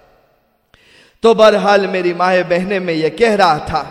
[SPEAKER 1] तो बहरहाल मेरी माए बहनें, मैं ये कह रहा था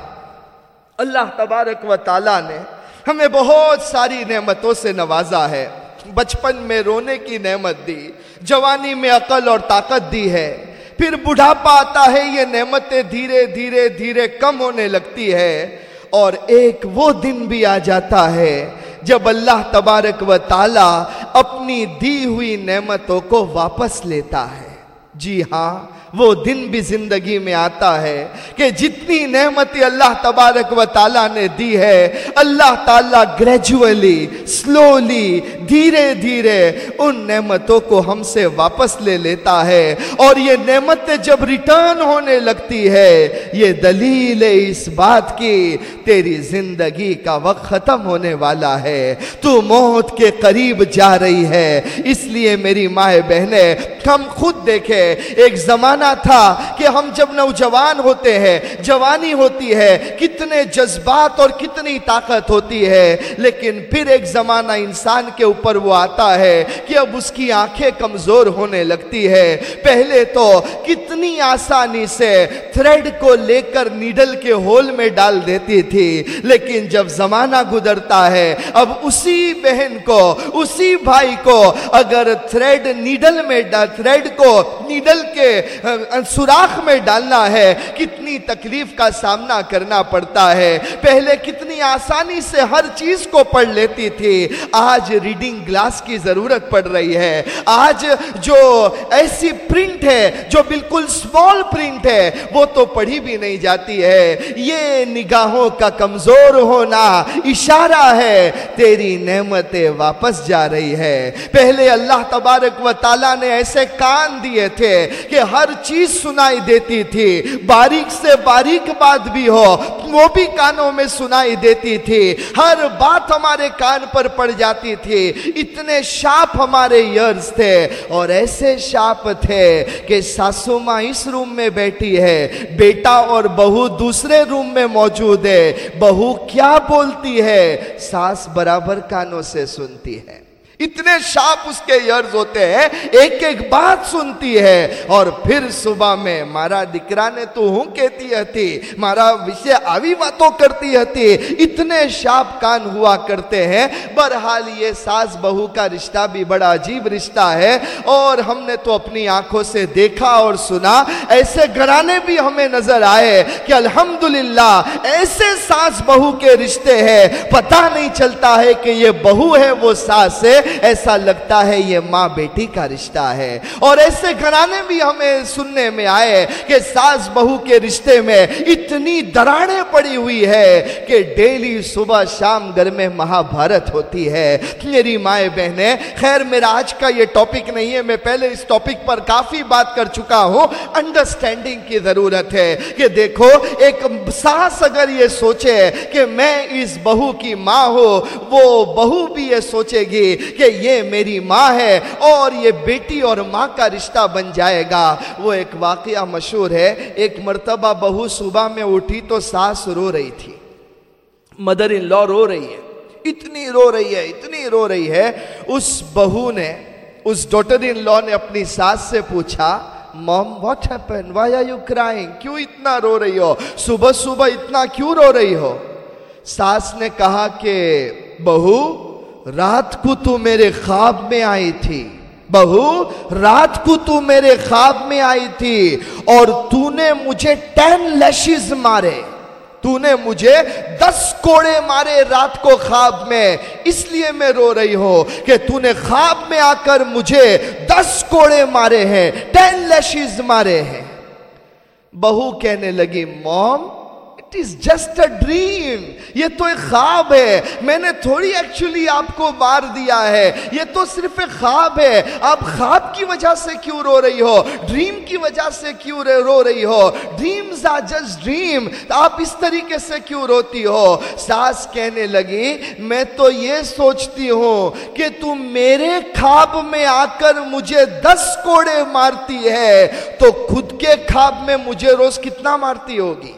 [SPEAKER 1] अल्लाह तबारक व ताला ने हमें बहुत सारी नेमतों से नवाजा है। बचपन में रोने की नेमत दी, जवानी में अकल और ताकत दी है, फिर बुढ़ापा आता है, ये नेमतें धीरे धीरे धीरे कम होने लगती है और एक वो दिन भी आ जाता है जब अल्लाह तबारक व ताला अपनी दी हुई नेमतों को वापस लेता है। जी हाँ, वो दिन भी जिंदगी में आता है कि जितनी नेमतें अल्लाह तबारक व ताला ने दी है, अल्लाह ताला ग्रेजुअली, स्लोली, धीरे धीरे उन नेमतों को हमसे वापस ले लेता है। और ये नेमतें जब रिटर्न होने लगती है, ये दलील है इस बात की तेरी जिंदगी का वक्त खत्म होने वाला है, तू मौत के करीब जा रही है। इसलिए मेरी माए बहने, हम खुद देखें, एक जमाना था कि हम जब नौजवान होते हैं, जवानी होती है, कितने जज्बात और कितनी ताकत होती है, लेकिन फिर एक जमाना इंसान के ऊपर वो आता है कि अब उसकी आंखें कमजोर होने लगती है। पहले तो कितनी आसानी से थ्रेड को लेकर नीडल के होल में डाल देती थी, लेकिन जब जमाना गुजरता है, अब उसी बहन को, उसी भाई को अगर थ्रेड नीडल में थ्रेड को नीडल के सुराख में डालना है, कितनी तकलीफ का सामना करना पड़ता है। पहले कितनी आसानी से हर चीज को पढ़ लेती थी, आज रीडिंग ग्लास की जरूरत पड़ रही है। आज जो ऐसी प्रिंट है जो बिल्कुल स्मॉल प्रिंट है, वो तो पढ़ी भी नहीं जाती है। ये निगाहों का कमजोर होना इशारा है तेरी नेमतें वापस जा रही है। पहले अल्लाह तबारक व ताला ने ऐसे कान दिए थे कि हर चीज सुनाई देती थी, बारीक से बारीक बात भी हो वो भी कानों में सुनाई देती थी, हर बात हमारे कान पर पड़ जाती थी। इतने शार्प हमारे ईयर्स थे और ऐसे शार्प थे कि सासू माँ इस रूम में बैठी है, बेटा और बहू दूसरे रूम में मौजूद है, बहू क्या बोलती है सास बराबर कानों से सुनती है। اتنے شارپ اس کے ایئرز ہوتے ہیں، ایک ایک بات سنتی ہے اور پھر صبح میں مارا دکرانے تو ہوں کہتی ہتی، مارا وشے آوی باتوں کرتی ہتی، اتنے شارپ کان ہوا کرتے ہیں۔ بہرحال یہ ساس بہو کا رشتہ بھی بڑا عجیب رشتہ ہے، اور ہم نے تو اپنی آنکھوں سے دیکھا اور سنا، ایسے گھرانے بھی ہمیں نظر آئے کہ الحمدللہ ایسے ساس بہو کے رشتے ہیں، پتہ نہیں چلتا ہے کہ یہ بہو ہے وہ ساس ہے، ایسا لگتا ہے یہ ماں بیٹی کا رشتہ ہے۔ اور ایسے گھرانے بھی ہمیں سننے میں آئے کہ ساس بہو کے رشتے میں اتنی دراڑیں پڑی ہوئی ہے کہ ڈیلی صبح شام گھر میں مہا بھارت ہوتی ہے۔ میری مائیں بہنیں، خیر میرا آج کا یہ ٹاپک نہیں ہے، میں پہلے اس ٹاپک پر کافی بات کر چکا ہوں۔ انڈرسٹینڈنگ کی ضرورت ہے کہ دیکھو ایک ساس اگر یہ سوچے کہ میں اس بہو کی ماں ہوں، وہ بہو بھی یہ سوچے گی کہ یہ میری ماں ہے اور یہ بیٹی اور ماں کا رشتہ بن جائے گا۔ وہ ایک واقعہ مشہور ہے، ایک مرتبہ بہو صبح میں اٹھی تو ساس رو رہی تھی، مدر ان لا رو رہی ہے، اتنی رو رہی ہے اتنی رو رہی ہے۔ اس بہو نے، اس ڈاٹر ان لا نے اپنی ساس سے پوچھا، mom what happen, why are you crying, کیوں اتنا رو رہی ہو، صبح صبح اتنا کیوں رو رہی ہو؟ ساس نے کہا کہ بہو رات کو تو میرے خواب میں آئی تھی، بہو رات کو تو میرے خواب میں آئی تھی اور تو نے مجھے ٹین لیشز مارے، تو نے مجھے دس کوڑے مارے رات کو خواب میں، اس لیے میں رو رہی ہوں کہ تو نے خواب میں آ کر مجھے دس کوڑے مارے ہیں، ٹین لیشز مارے ہیں۔ بہو کہنے لگی، موم It is just a dream، یہ تو ایک خواب ہے، میں نے تھوڑی ایکچولی آپ کو مار دیا ہے، یہ تو صرف ایک خواب ہے، آپ خواب کی وجہ سے کیوں رو رہی ہو، ڈریم کی وجہ سے کیوں رو رہی ہو، ڈریمز آر جسٹ ڈریم، آپ اس طریقے سے کیوں روتی ہو؟ ساس کہنے لگی، میں تو یہ سوچتی ہوں کہ تم میرے خواب میں آ کر مجھے دس کوڑے مارتی ہے تو خود کے خواب میں مجھے روز کتنا مارتی ہوگی؟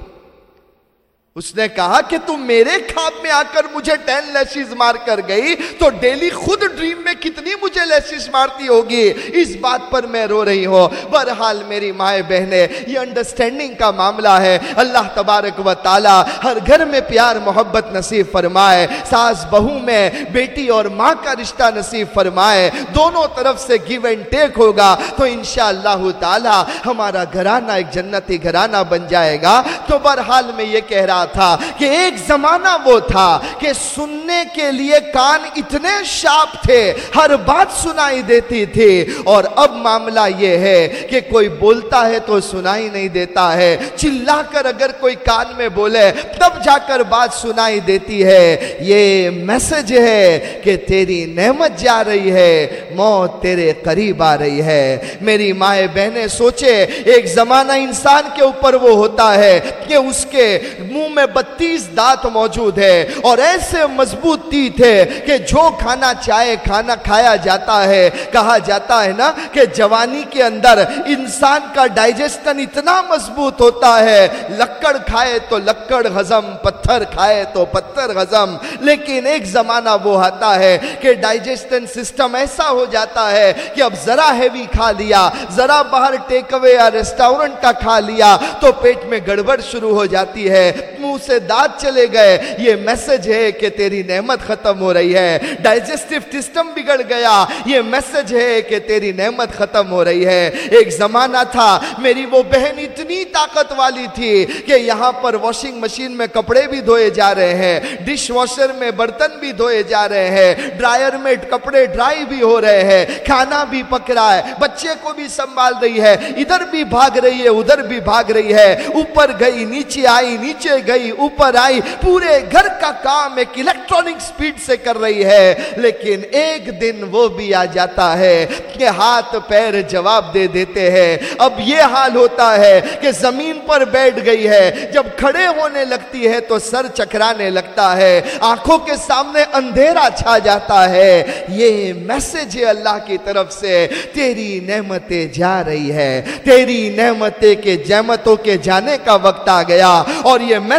[SPEAKER 1] اس نے کہا کہ تم میرے خواب میں آ کر مجھے ٹین لیشز مار کر گئی تو ڈیلی خود ڈریم میں کتنی مجھے لیشز مارتی ہوگی، اس بات پر میں رو رہی ہوں۔ بہرحال میری مائیں بہنیں، یہ انڈرسٹینڈنگ کا معاملہ ہے۔ اللہ تبارک و تعالی ہر گھر میں پیار محبت نصیب فرمائے، ساس بہو میں بیٹی اور ماں کا رشتہ نصیب فرمائے، دونوں طرف سے گیو اینڈ ٹیک ہوگا تو انشاءاللہ تعالی ہمارا گھرانہ ایک جنتی گھرانہ بن جائے گا۔ تو بہرحال میں یہ کہہ رہا تھا کہ ایک زمانہ وہ تھا کہ سننے کے لیے کان اتنے شارپ تھے، ہر بات سنائی دیتی تھی، اور اب معاملہ یہ ہے کہ کوئی بولتا ہے تو سنائی نہیں دیتا ہے، چلا کر اگر کوئی کان میں بولے تب جا کر بات سنائی دیتی ہے۔ یہ میسج ہے کہ تیری نعمت جا رہی ہے، موت تیرے قریب آ رہی ہے۔ میری مائیں بہنیں سوچے، ایک زمانہ انسان کے اوپر وہ ہوتا ہے کہ اس کے منہ میں بتیس دانت موجود ہے اور ایسے مضبوط تیت ہے کہ جو کھانا چاہے کھانا کھایا جاتا ہے۔ کہا جاتا ہے نا کہ جوانی کے اندر انسان کا ڈائجسٹن اتنا مضبوط ہوتا ہے، لکڑ کھائے تو لکڑ ہضم، پتھر کھائے تو پتھر ہضم، لیکن ایک زمانہ وہ آتا ہے کہ ڈائجسٹن سسٹم ایسا ہو جاتا ہے کہ اب ذرا ہیوی کھا لیا، ذرا باہر ٹیک اوے یا ریسٹورنٹ کا کھا لیا تو پیٹ میں گڑبڑ شروع ہو جاتی ہے، منہ سے دانت چلے گئے۔ یہ میسج ہے کہ تیری نعمت ختم ہو رہی ہے، ڈائجسٹو سسٹم بگڑ گیا، یہ میسج ہے کہ تیری نعمت ختم ہو رہی ہے۔ ایک زمانہ تھا میری وہ بہن اتنی طاقت والی تھی کہ یہاں پر واشنگ مشین میں کپڑے بھی دھوئے جا رہے ہیں، ڈش واشر میں برتن بھی دھوئے جا رہے ہیں، ڈرائر میں کپڑے ڈرائی بھی ہو رہے ہیں، کھانا بھی پک رہا ہے، بچے کو بھی سنبھال رہی ہے، ادھر بھی بھاگ رہی ہے ادھر بھی بھاگ رہی ہے، اوپر گئی نیچے آئی نیچے گئی اوپر آئی، پورے گھر کا کام ایک الیکٹرانک سپیڈ سے کر رہی ہے۔ لیکن ایک دن وہ بھی آ جاتا ہے کہ ہاتھ پیر جواب دے دیتے ہیں۔ اب یہ حال ہوتا ہے کہ زمین پر بیٹھ گئی ہے، جب کھڑے ہونے لگتی ہے تو سر چکرانے لگتا ہے، آنکھوں کے سامنے اندھیرا چھا جاتا ہے۔ یہ میسج ہے اللہ کی طرف سے، تیری نعمتیں جا رہی ہے، تیری نعمتیں کے نعمتوں کے جانے کا وقت آ گیا، اور یہ میسج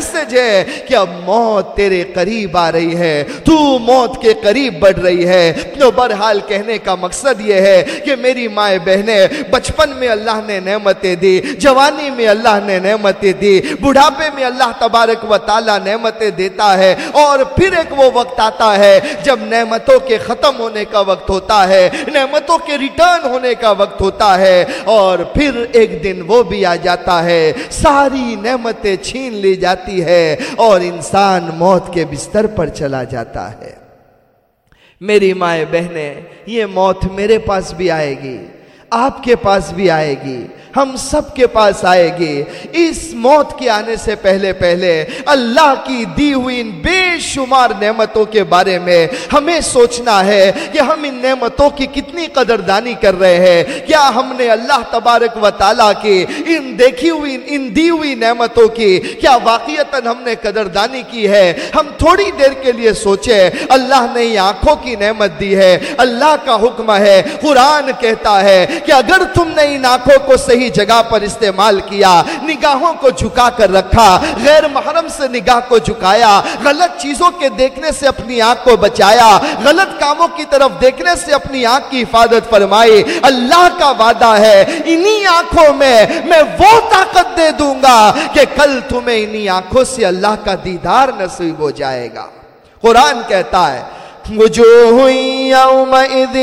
[SPEAKER 1] میسج ہے کہ اب موت تیرے قریب آ رہی ہے، تو موت کے قریب بڑھ رہی ہے۔ تو بہرحال کہنے کا مقصد یہ ہے کہ میری مائیں بہنیں، بچپن میں اللہ نے نعمتیں دی، جوانی میں اللہ نے نعمتیں دی، بڑھاپے میں اللہ تبارک و تعالی نعمتیں دیتا ہے، اور پھر ایک وہ وقت آتا ہے جب نعمتوں کے ختم ہونے کا وقت ہوتا ہے، نعمتوں کے ریٹرن ہونے کا وقت ہوتا ہے، اور پھر ایک دن وہ بھی آ جاتا ہے، ساری نعمتیں چھین لی جاتی ہے اور انسان موت کے بستر پر چلا جاتا ہے۔ میری مائیں بہنیں، یہ موت میرے پاس بھی آئے گی، آپ کے پاس بھی آئے گی، ہم سب کے پاس آئے گی۔ اس موت کے آنے سے پہلے پہلے اللہ کی دی ہوئی ان بے شمار نعمتوں کے بارے میں ہمیں سوچنا ہے کہ ہم ان نعمتوں کی کتنی قدردانی کر رہے ہیں۔ کیا ہم نے اللہ تبارک و تعالیٰ کی ان دیکھی ہوئی ان دی ہوئی نعمتوں کی کیا واقعتاً ہم نے قدردانی کی ہے؟ ہم تھوڑی دیر کے لیے سوچیں، اللہ نے یہ آنکھوں کی نعمت دی ہے، اللہ کا حکم ہے، قرآن کہتا ہے کہ اگر تم نے ان آنکھوں کو صحیح جگہ پر استعمال کیا، نگاہوں کو جھکا کر رکھا، غیر محرم سے نگاہ کو جھکایا، غلط چیزوں کے دیکھنے سے اپنی آنکھ کو بچایا، غلط کاموں کی طرف دیکھنے سے اپنی آنکھ کی حفاظت فرمائی، اللہ کا وعدہ ہے انہی آنکھوں میں میں وہ طاقت دے دوں گا کہ کل تمہیں انہی آنکھوں سے اللہ کا دیدار نصیب ہو جائے گا۔ قرآن کہتا ہے وجوہ یومئذ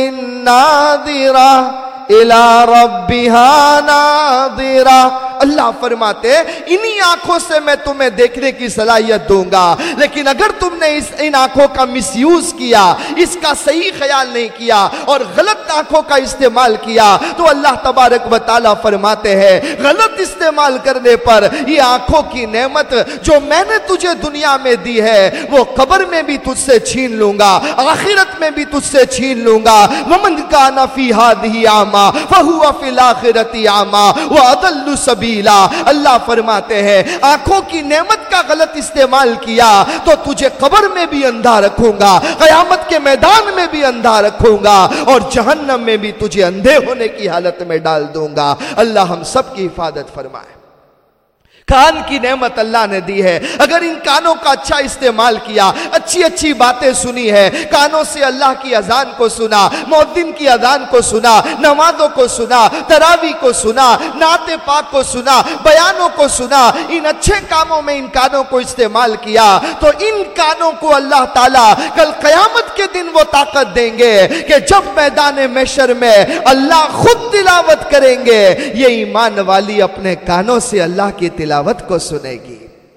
[SPEAKER 1] ناظرہ الی ربها ناظرہ، اللہ فرماتے انہی آنکھوں سے میں تمہیں دیکھنے کی صلاحیت دوں گا، لیکن اگر تم نے اس ان آنکھوں کا مس یوز کیا، اس کا صحیح خیال نہیں کیا اور غلط آنکھوں کا استعمال کیا، تو اللہ تبارک و تعالیٰ فرماتے ہیں غلط استعمال کرنے پر یہ آنکھوں کی نعمت جو میں نے تجھے دنیا میں دی ہے وہ قبر میں بھی تجھ سے چھین لوں گا، آخرت میں بھی تجھ سے چھین لوں گا۔ وَمَنْ كَانَ فِي هَذِهِ أَعْمَىٰ فَهُوَ فِي الْآخِرَةِ أَعْمَىٰ وَأَضَلُّ سَبِيلًا۔ اللہ فرماتے ہیں آنکھوں کی نعمت کا غلط استعمال کیا تو تجھے قبر میں بھی اندھا رکھوں گا، قیامت کے میدان میں بھی اندھا رکھوں گا، اور جہنم میں بھی تجھے اندھے ہونے کی حالت میں ڈال دوں گا۔ اللہ ہم سب کی حفاظت فرمائے۔ کان کی نعمت اللہ نے دی ہے، اگر ان کانوں کا اچھا استعمال کیا، اچھی اچھی باتیں سنی ہے، کانوں سے اللہ کی اذان کو سنا، مؤذن کی اذان کو سنا، نمازوں کو سنا، تراویح کو سنا، نعت پاک کو سنا، بیانوں کو سنا، ان اچھے کاموں میں ان کانوں کو استعمال کیا تو ان کانوں کو اللہ تعالیٰ کل قیامت کے دن وہ طاقت دیں گے کہ جب میدان محشر میں اللہ خود تلاوت کریں گے، یہ ایمان والی اپنے کانوں سے اللہ کی تلاوت کو سنے گی۔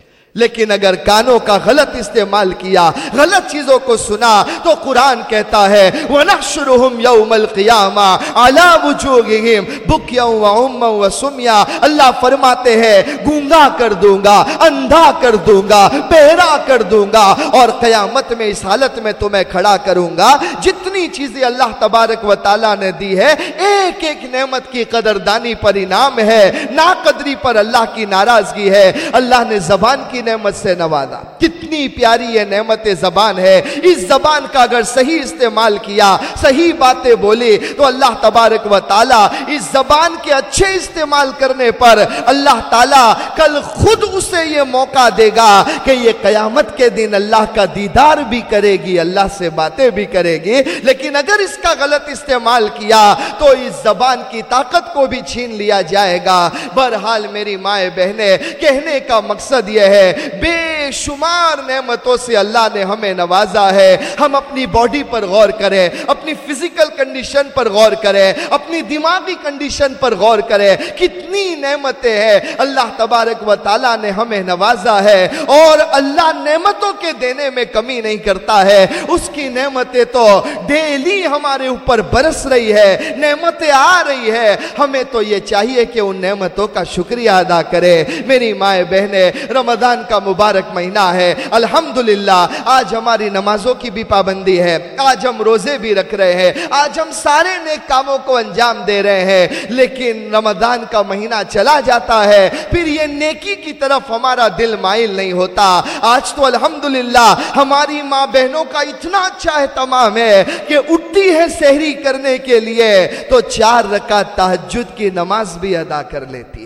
[SPEAKER 1] لیکن اگر کانوں کا غلط استعمال کیا، غلط چیزوں کو سنا، تو قرآن کہتا ہے وَنَحْشُرُهُمْ يَوْمَ الْقِيَامَةِ عَلَى وُجُوهِهِمْ بُكْيًا وَعُمًّا وَسُمْيًا۔ اللہ فرماتے ہیں گونگا کر دوں گا، اندھا کر دوں گا، بہرا کر دوں گا، اور قیامت میں اس حالت میں تمہیں کھڑا کروں گا۔ جتنی چیزیں اللہ تبارک و تعالیٰ نے دی ہے، ایک ایک نعمت کی قدردانی پر انعام ہے، ناقدری پر اللہ کی ناراضگی ہے۔ اللہ نے زبان کی نعمت سے نوازا، کتنی پیاری یہ نعمت زبان ہے۔ اس زبان کا اگر صحیح استعمال کیا، صحیح باتیں بولی، تو اللہ تبارک و تعالیٰ اس زبان کے اچھے استعمال کرنے پر اللہ تعالیٰ کل خود اسے یہ موقع دے گا کہ یہ قیامت کے دن اللہ کا دیدار بھی کرے گی، اللہ سے باتیں بھی کرے گی۔ لیکن اگر اس کا غلط استعمال کیا تو اس زبان کی طاقت کو بھی چھین لیا جائے گا۔ بہرحال میری مائیں بہنیں، کہنے کا مقصد یہ ہے بے شمار نعمتوں سے اللہ نے ہمیں نوازا ہے۔ ہم اپنی باڈی پر غور کریں، اپنی فزیکل کنڈیشن پر غور کریں، اپنی دماغی کنڈیشن پر غور کریں، کتنی نعمتیں ہیں اللہ تبارک و تعالیٰ نے ہمیں نوازا ہے، اور اللہ نعمتوں کے دینے میں کمی نہیں کرتا ہے۔ اس کی نعمتیں تو ڈیلی ہمارے اوپر برس رہی ہے، نعمتیں آ رہی ہے، ہمیں تو یہ چاہیے کہ ان نعمتوں کا شکریہ ادا کرے۔ میری مائیں بہنیں، رمضان کا مبارک مہینہ ہے، الحمدللہ آج ہماری نمازوں کی بھی پابندی ہے، آج ہم روزے بھی رکھ رہے ہیں، آج ہم سارے نیک کاموں کو انجام دے رہے ہیں، لیکن رمضان کا مہینہ چلا جاتا ہے، پھر یہ نیکی کی طرف ہمارا دل مائل نہیں ہوتا۔ آج تو الحمدللہ ہماری ماں بہنوں کا اتنا اچھا اہتمام ہے کہ اٹھتی ہے سحری کرنے کے لیے تو چار رکعت تہجد کی نماز بھی ادا کر لیتی ہے۔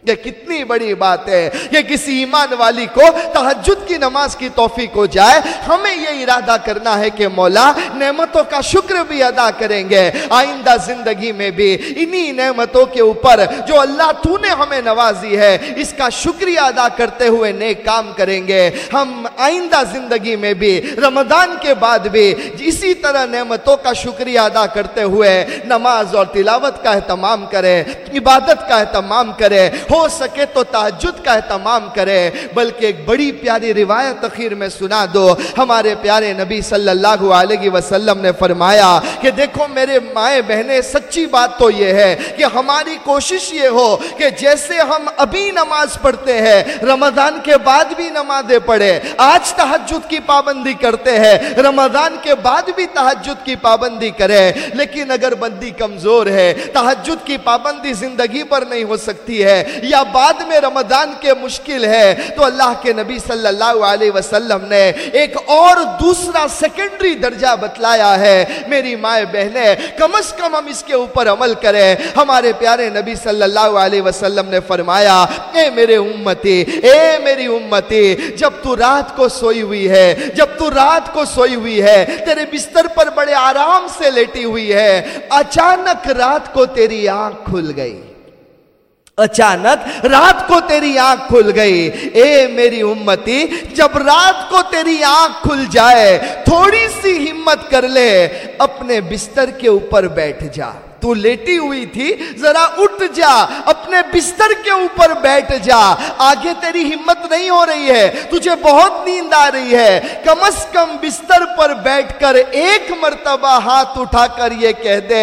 [SPEAKER 1] یہ کتنی بڑی بات ہے کہ کسی ایمان والی کو تہجد کی نماز کی توفیق ہو جائے. ہمیں یہ ارادہ کرنا ہے کہ مولا نعمتوں کا شکر بھی ادا کریں گے, آئندہ زندگی میں بھی انہی نعمتوں کے اوپر جو اللہ تو نے ہمیں نوازی ہے اس کا شکریہ ادا کرتے ہوئے نیک کام کریں گے. ہم آئندہ زندگی میں بھی رمضان کے بعد بھی اسی طرح نعمتوں کا شکریہ ادا کرتے ہوئے نماز اور تلاوت کا اہتمام کریں, عبادت کا اہتمام کریں, ہو سکے تو تہجد کا اہتمام کرے. بلکہ ایک بڑی پیاری روایت اخیر میں سنا دو. ہمارے پیارے نبی صلی اللہ علیہ وسلم نے فرمایا کہ دیکھو میرے مائیں بہنیں, سچی بات تو یہ ہے کہ ہماری کوشش یہ ہو کہ جیسے ہم ابھی نماز پڑھتے ہیں رمضان کے بعد بھی نمازیں پڑھے. آج تہجد کی پابندی کرتے ہیں, رمضان کے بعد بھی تہجد کی پابندی کرے. لیکن اگر بندی کمزور ہے, تہجد کی پابندی زندگی پر نہیں ہو سکتی ہے یا بعد میں رمضان کے مشکل ہے, تو اللہ کے نبی صلی اللہ علیہ وسلم نے ایک اور دوسرا سیکنڈری درجہ بتلایا ہے. میری مائیں بہنیں, کم از کم ہم اس کے اوپر عمل کریں. ہمارے پیارے نبی صلی اللہ علیہ وسلم نے فرمایا, اے میرے امتی, اے میری امتی, جب تو رات کو سوئی ہوئی ہے, جب تو رات کو سوئی ہوئی ہے, تیرے بستر پر بڑے آرام سے لیٹی ہوئی ہے, اچانک رات کو تیری آنکھ کھل گئی, اچانک رات کو تیری آنکھ کھل گئی. اے میری امتی, جب رات کو تیری آنکھ کھل جائے تھوڑی سی ہمت کر لے, اپنے بستر کے اوپر بیٹھ جا. تو لیٹی ہوئی تھی, ذرا اٹھ جا, اپنے بستر کے اوپر بیٹھ جا. آگے تیری ہمت نہیں ہو رہی ہے, تجھے بہت نیند آ رہی ہے, کم از کم بستر پر بیٹھ کر ایک مرتبہ ہاتھ اٹھا کر یہ کہہ دے,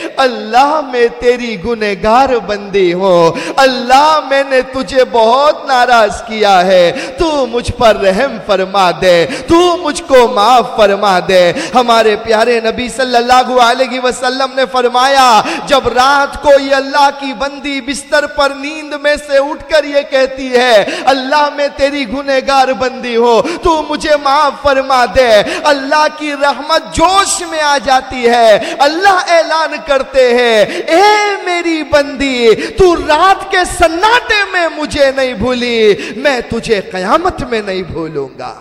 [SPEAKER 1] اللہ میں تیری گنہگار بندی ہوں, اللہ میں نے تجھے بہت ناراض کیا ہے, تو مجھ پر رحم فرما دے, تو مجھ کو معاف فرما دے. ہمارے پیارے نبی صلی اللہ علیہ وسلم نے فرمایا, جب رات کو یہ اللہ کی بندی بستر پر نیند میں سے اٹھ کر یہ کہتی ہے, اللہ میں تیری گنہگار بندی ہو, تو مجھے معاف فرما دے, اللہ کی رحمت جوش میں آ جاتی ہے. اللہ اعلان کرتے ہیں, اے میری بندی, تو رات کے سناٹے میں مجھے نہیں بھولی, میں تجھے قیامت میں نہیں بھولوں گا.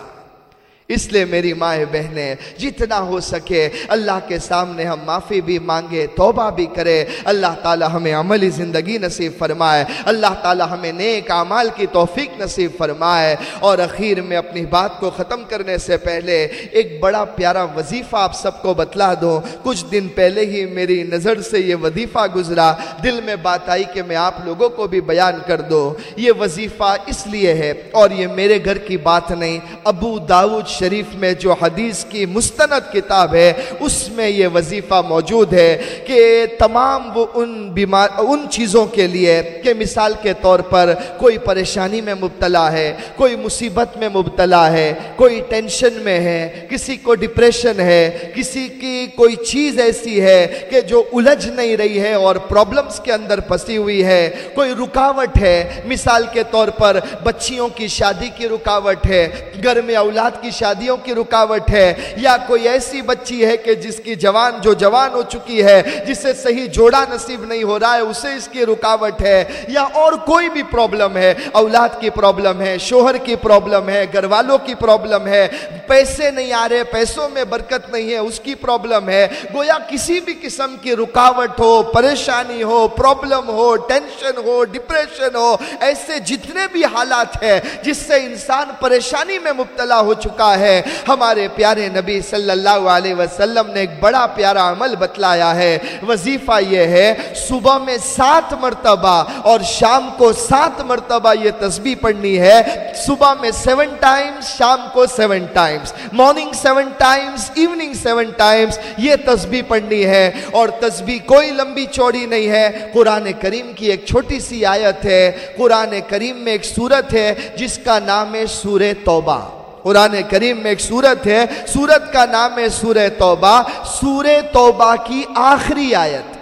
[SPEAKER 1] اس لئے میری مائیں بہنیں, جتنا ہو سکے اللہ کے سامنے ہم معافی بھی مانگے, توبہ بھی کرے. اللہ تعالی ہمیں عملی زندگی نصیب فرمائے, اللہ تعالی ہمیں نیک اعمال کی توفیق نصیب فرمائے. اور اخیر میں اپنی بات کو ختم کرنے سے پہلے ایک بڑا پیارا وظیفہ آپ سب کو بتلا دوں. کچھ دن پہلے ہی میری نظر سے یہ وظیفہ گزرا, دل میں بات آئی کہ میں آپ لوگوں کو بھی بیان کر دوں. یہ وظیفہ اس لیے ہے, اور یہ میرے گھر کی بات نہیں, ابو داؤد شریف میں جو حدیث کی مستند کتاب ہے اس میں یہ وظیفہ موجود ہے کہ تمام وہ ان بیمار ان چیزوں کے لیے کہ مثال کے طور پر کوئی پریشانی میں مبتلا ہے, کوئی مصیبت میں مبتلا ہے, کوئی ٹینشن میں ہے, کسی کو ڈپریشن ہے, کسی کی کوئی چیز ایسی ہے کہ جو الجھ نہیں رہی ہے اور پرابلمز کے اندر پھنسی ہوئی ہے, کوئی رکاوٹ ہے, مثال کے طور پر بچیوں کی شادی کی رکاوٹ ہے, گھر میں اولاد کی شادیوں کی رکاوٹ ہے, یا کوئی ایسی بچی ہے کہ جس کی جوان جو جوان ہو چکی ہے, جسے صحیح جوڑا نصیب نہیں ہو رہا ہے, اسے اس کی رکاوٹ ہے, یا اور کوئی بھی پرابلم ہے, اولاد کی پرابلم ہے, شوہر کی پرابلم ہے, گھر والوں کی پرابلم ہے, پیسے نہیں آ رہے, پیسوں میں برکت نہیں ہے, اس کی پرابلم ہے, گویا کسی بھی قسم کی رکاوٹ ہو, پریشانی ہو, پرابلم ہو, ٹینشن ہو, ڈپریشن ہو, ایسے جتنے بھی حالات ہیں جس سے انسان پریشانی میں مبتلا ہو چکا ہے, ہمارے پیارے نبی صلی اللہ علیہ وسلم نے ایک بڑا پیارا عمل بتلایا ہے. وظیفہ یہ ہے, صبح میں سات مرتبہ اور شام کو سات مرتبہ یہ تسبیح پڑھنی ہے. صبح میں سیون ٹائمز, شام کو seven times, morning seven times, evening seven times یہ تسبیح پڑھنی ہے. اور تسبیح کوئی لمبی چوڑی نہیں ہے, قرآن کریم کی ایک چھوٹی سی آیت ہے. قرآن کریم میں ایک سورت ہے جس کا نام ہے سورہ توبہ. قرآن کریم میں ایک سورت ہے, سورت کا نام ہے سورہ توبہ. سورہ توبہ کی آخری آیت,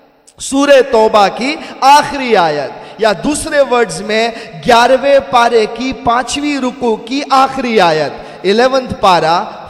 [SPEAKER 1] سورہ توبہ کی آخری آیت, یا دوسرے ورڈز میں گیارہویں پارے کی پانچویں رکوع کی آخری آیت, الیونتھ پارا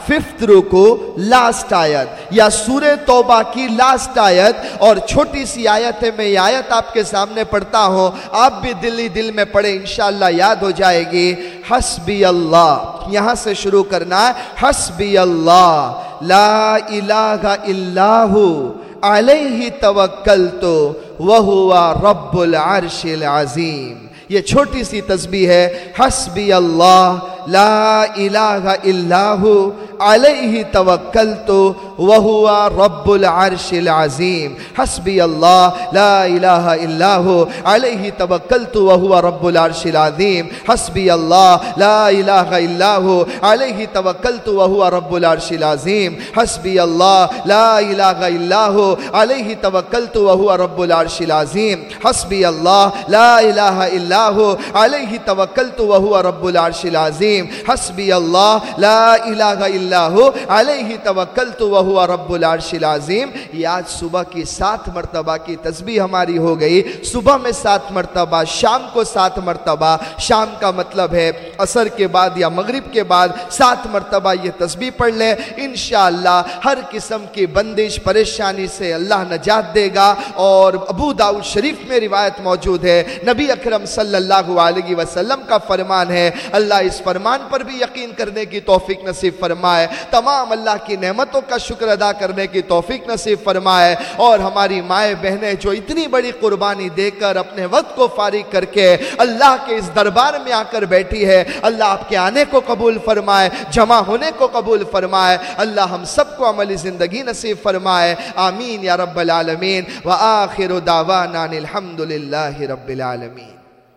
[SPEAKER 1] फिफ्थ रुकू लास्ट आयत या सूरह तौबा की लास्ट आयत और छोटी सी आयत है। मैं ये आयत आपके सामने पढ़ता हूं, आप भी दिल ही दिल में पढ़े, इंशाअल्लाह याद हो जाएगी। हस्बी अल्लाह, यहां से शुरू करना है। हस्बी अल्लाह ला इलाहा इल्लाहु अलैहि तवक्कलतु व हुवा रब्बुल अर्शिल अज़ीम। ये छोटी सी तस्बीह है। हस्बी अल्लाह ला इलाहा इल्लाहु अलैहि तवक्कलतु व हुवा रब्बुल अर्शिल अज़ीम। हस्बी अल्लाह ला इलाहा इल्लाहु अलैहि तवक्कलतु व हुवा रब्बुल अर्शिल अज़ीम। हस्बी अल्लाह ला इलाहा इल्लाहु अलैहि तवक्कलतु व हुवा रब्बुल अर्शिल अज़ीम। हस्बी अल्लाह ला इलाहा इल्लाहु अलैहि तवक्कलतु व हुवा रब्बुल अर्शिल अज़ीम। हस्बी अल्लाह ला इलाहा इल्लाहु अलैहि तवक्कलतु व हुवा रब्बुल अर्शिल अज़ीम। हस्बी अल्लाह ला इलाहा इल्लाहु अलैहि तवक्कलतु व हुवा रब्बुल अर्शिल अज़ीम। ये आज सुबह की सात मरतबा की तस्बीह हमारी हो गई। सुबह में सात मरतबा, शाम को सात मरतबा। शाम का मतलब है असर के बाद या मगरिब के बाद सात मरतबा ये तस्बीह पढ़ ले। इंशाअल्लाह हर किस्म की बंदिश परेशानी से अल्लाह नजात देगा। और अबू दाऊद शरीफ में रिवायत मौजूद है, नबी अकरम सल्लल्लाहु अलैहि वसल्लम का फरमान है, अल्लाह इस फरमान पर भी यकीन करने की तौफीक नसीब फरमाए, तमाम अल्लाह की नेमतों का शुक्र अदा करने की तौफीक नसीब फरमाए। और हमारी माएँ बहनें जो इतनी बड़ी कुर्बानी देकर अपने वक्त को फारिग करके अल्लाह के इस दरबार में आकर बैठी है, अल्लाह आपके आने को कबूल फरमाए, जमा होने को कबूल फरमाए। अल्लाह हम सबको अमली ज़िंदगी नसीब फरमाए। आमीन या रब्बल आलमीन। व आखिरु दावाना अनिल हम्दुलिल्लाहि रब्बिल आलमीन।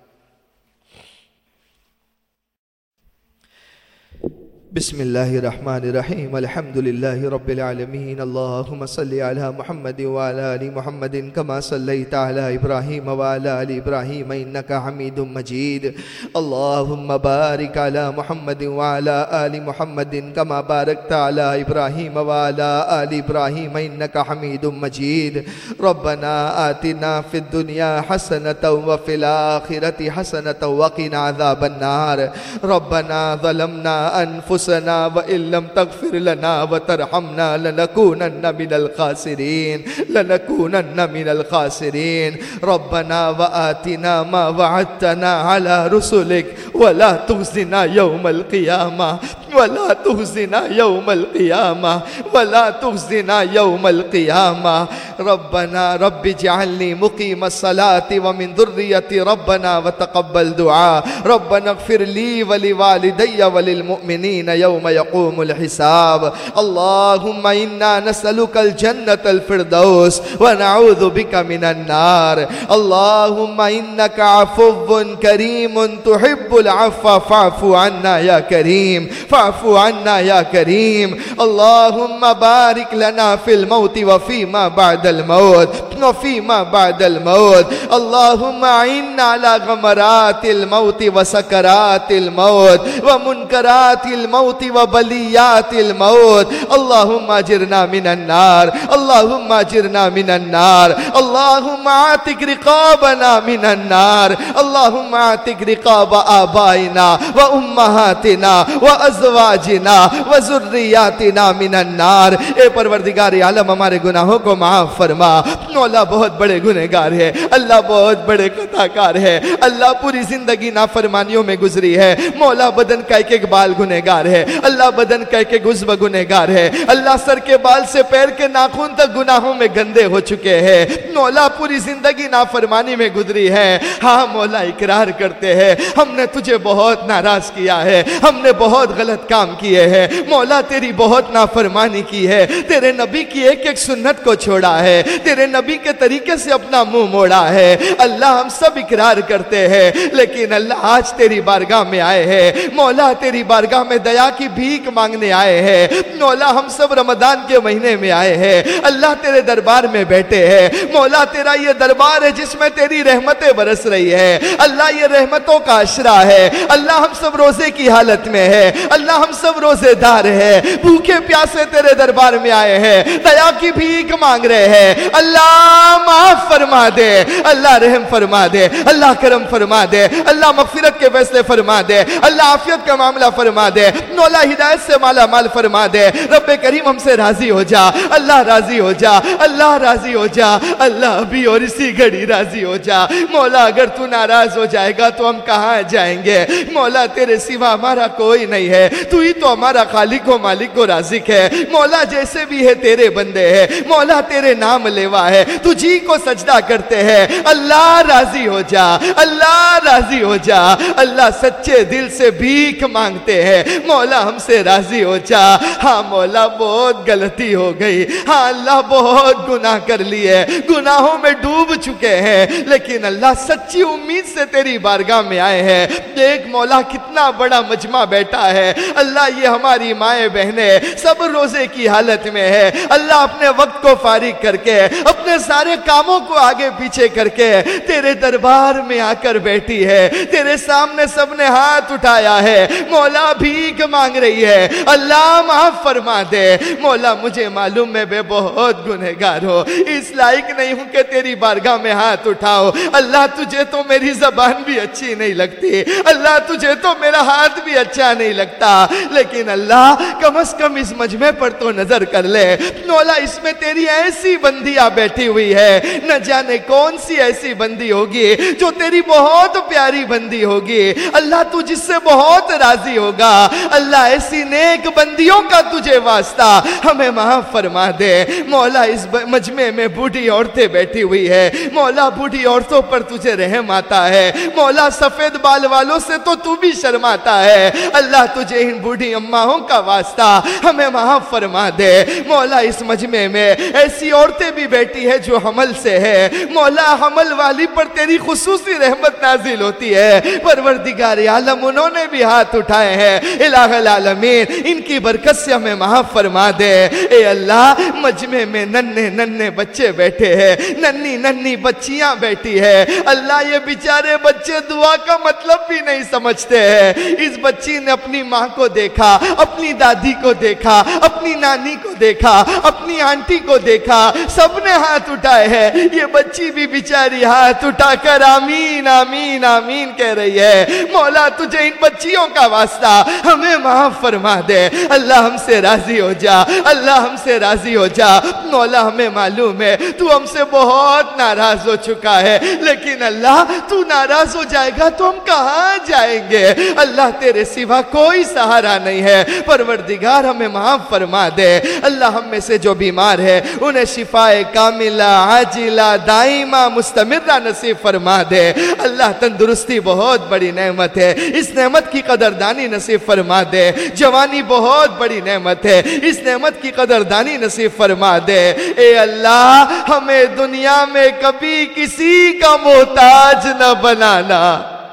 [SPEAKER 1] बिस्मिल्लाहिर्रहमानिर्रहीम। अल्हम्दुलिल्लाहि रब्बिल आलमीन। अल्लाहुम्मा सल्लि अला मुहम्मद व अला आलि मुहम्मदिन कमा सल्लैता अला इब्राहीम व अला आलि इब्राहीम इन्नका हमीदुम मजीद। अल्लाहुम्मा बारिक अला मुहम्मद व अला आलि मुहम्मदिन कमा बारकता अला इब्राहीम व अला आलि इब्राहीम इन्नका हमीदुम मजीद। रब्बना आतिना फिद दुनिया हसनतन व फिल आखिरति हसनतन व क़िना अज़ाबन नार। रब्बना ज़लमना अनफुसना व इल्लम तग़फिर लना व तरहमना लनकूनन्न मिनल खासिरीन लनकूनन्न मिनल खासिरीन। रब्बना व आतिना मा वअदतना अला रुसुलिक व ला तुख़ज़िना यौमल क़ियामा व ला तुख़ज़िना यौमल क़ियामा व ला तुख़ज़िना यौमल क़ियामा। रब्बना रब्बि जअलनी मुक़ीमस सलाति व मिन ज़ुर्रियति रब्बना व तक़ब्बल दुआ। रब्बना इग़फ़िर ली व लिवालिदैया व लिलमुअमिनीन यौम यक़ूमुल हिसाब। अल्लाहुम्मा इन्ना नसअलुकल जन्नतल फ़िरदौस व नऊज़ु बिका मिनन नार। अल्लाहुम्मा इन्नका अफ़ुव्वुन करीमुन तुहिब्बुल अफ़्व फ़अफ़ु अन्ना या करीम फ़अफ़ु अन्ना या करीम। अल्लाहुम्मा बारिक लना फ़िल मौति व फ़ीमा बअदल मौत व फ़ीमा बअदल मौत। अल्लाहुम्मा इन्ना अला गमरातिल मौति व सकरातिल मौत व मुनकरातिल मौति व बलियातिल मौत। अल्लाहुम्मा अजिरना मिनन नार। अल्लाहुम्मा अजिरना मिनन नार। अल्लाहुम्मा आतिक रिक़ाबना मिनन नार। अल्लाहुम्मा आतिक रिक़ाब आबाइना व उम्महातिना व अज़वाजिना व ज़ुर्रियातिना मिनन नार। ए परवरदिगार आलम हमारे गुनाहों को माफ़ फरमा। मौला बहुत बड़े गुनहगार है, अल्लाह बहुत बड़े खताकार है। अल्लाह पूरी जिंदगी नाफरमानियों में गुजरी है। मौला बदन का एक एक बाल गुनहगार है। अल्लाह बदन का एक एक उज़्व गुनहगार है। अल्लाह सर के बाल से पैर के नाखून तक गुनाहों में गंदे हो चुके हैं। मौला पूरी जिंदगी नाफरमानी में गुजरी है। हाँ मौला इकरार करते हैं हमने तुझे बहुत नाराज किया है, हमने बहुत गलत काम किए हैं। मौला तेरी बहुत नाफरमानी की है, तेरे नबी की एक एक सुन्नत को छोड़ा है, तेरे नबी के तरीके से अपना मुंह मोड़ा है। अल्लाह हम सब इकरार करते हैं, लेकिन अल्लाह आज तेरी बारगाह में आए हैं। मौला तेरी बारगाह में दया की भीख मांगने आए हैं। मौला हम सब रमजान के महीने में आए हैं, अल्लाह तेरे दरबार में बैठे हैं। मौला तेरा ये दरबार है जिसमें तेरी रहमतें बरस रही है। अल्लाह ये रहमतों का अशरा है। अल्लाह हम सब रोजे की हालत में है। अल्लाह اللہ ہم سب روزے دار ہیں، بھوکے پیاسے تیرے دربار میں آئے ہیں، دیا کی بھیک مانگ رہے ہیں، اللہ معاف فرما دے، اللہ رحم فرما دے، اللہ کرم فرما دے، اللہ مغفرت کے فیصلے فرما دے، اللہ عافیت کا معاملہ فرما دے، مولا ہدایت سے مالا مال فرما دے، رب کریم ہم سے راضی ہو جا، اللہ راضی ہو جا، اللہ راضی ہو جا، اللہ ابھی اور اسی گھڑی راضی ہو جا۔ مولا اگر تو ناراض ہو جائے گا تو ہم کہاں جائیں گے؟ مولا تیرے سوا ہمارا کوئی نہیں ہے، تو ہی تو ہمارا خالق و مالک و رازق ہے۔ مولا جیسے بھی ہے تیرے بندے ہیں، مولا تیرے نام لیوا ہے، تجھی کو سجدہ کرتے ہیں، اللہ راضی ہو جا، اللہ راضی ہو جا، اللہ سچے دل سے بھیک مانگتے ہیں، مولا ہم سے راضی ہو جا۔ ہاں مولا بہت غلطی ہو گئی، ہاں اللہ بہت گناہ کر لیے، گناہوں میں ڈوب چکے ہیں، لیکن اللہ سچی امید سے تیری بارگاہ میں آئے ہیں۔ دیکھ مولا کتنا بڑا مجمع بیٹھا ہے، اللہ یہ ہماری مائیں بہنیں سب روزے کی حالت میں ہے، اللہ اپنے وقت کو فارغ کر کے، اپنے سارے کاموں کو آگے پیچھے کر کے تیرے دربار میں آ کر بیٹھی ہے، تیرے سامنے سب نے ہاتھ اٹھایا ہے، مولا بھیک مانگ رہی ہے، اللہ معاف فرما دے۔ مولا مجھے معلوم میں بے بہت گنہگار ہو، اس لائق نہیں ہوں کہ تیری بارگاہ میں ہاتھ اٹھاؤ، اللہ تجھے تو میری زبان بھی اچھی نہیں لگتی، اللہ تجھے تو میرا ہاتھ بھی اچھا نہیں لگتا، لیکن اللہ کم از کم اس مجمع پر تو نظر کر لے، مولا اس میں تیری ایسی بندیاں بیٹھی ہوئی ہے، نہ جانے کون سی ایسی بندی ہوگی جو تیری بہت پیاری بندی ہوگی، اللہ تو جس سے بہت راضی ہوگا، اللہ ایسی نیک بندیوں کا تجھے واسطہ ہمیں معاف فرما دے۔ مولا اس مجمع میں بوڑھی عورتیں بیٹھی ہوئی ہے، مولا بوڑھی عورتوں پر تجھے رحم آتا ہے، مولا سفید بال والوں سے تو تو بھی شرماتا ہے، اللہ تجھے ان بوڑھی اماؤں کا واسطہ ہمیں معاف فرما دے۔ مولا اس مجمع میں ایسی عورتیں بھی بیٹھی ہے جو حمل سے ہے، مولا حمل والی پر تیری خصوصی رحمت نازل ہوتی ہے، پروردگار عالم انہوں نے بھی ہاتھ اٹھائے ہیں، الہ العالمین ان کی برکت سے ہمیں معاف فرما دے۔ اے اللہ مجمع میں ننھے ننھے بچے بیٹھے ہیں، ننھی ننھی بچیاں بیٹھی ہے، اللہ یہ بیچارے بچے دعا کا مطلب بھی نہیں سمجھتے ہیں، اس بچی نے اپنی ماں کو دیکھا، اپنی دادی کو دیکھا، اپنی نانی کو دیکھا، اپنی آنٹی کو دیکھا، سب نے ہاتھ اٹھائے ہیں، یہ بچی بھی بیچاری ہاتھ اٹھا کر آمین آمین آمین کہہ رہی ہے۔ مولا تجھے ان بچیوں کا واسطہ ہمیں معاف فرما دے، اللہ ہم سے راضی ہو جا، اللہ ہم سے راضی ہو جا۔ مولا ہمیں معلوم ہے تو ہم سے بہت ناراض ہو چکا ہے، لیکن اللہ تو ناراض ہو جائے گا تو ہم کہاں جائیں گے؟ اللہ تیرے سوا کوئی سہارا نہیں ہے، پروردگار ہمیں معاف فرما دے۔ اللہ ہم میں سے جو بیمار ہے انہیں شفاء کاملہ عاجلہ دائمہ مستمرہ نصیب فرما دے۔ اللہ تندرستی بہت بڑی نعمت ہے، اس نعمت کی قدردانی نصیب فرما دے۔ جوانی بہت بڑی نعمت ہے، اس نعمت کی قدردانی نصیب فرما دے۔ اے اللہ ہمیں دنیا میں کبھی کسی کا محتاج نہ بنانا،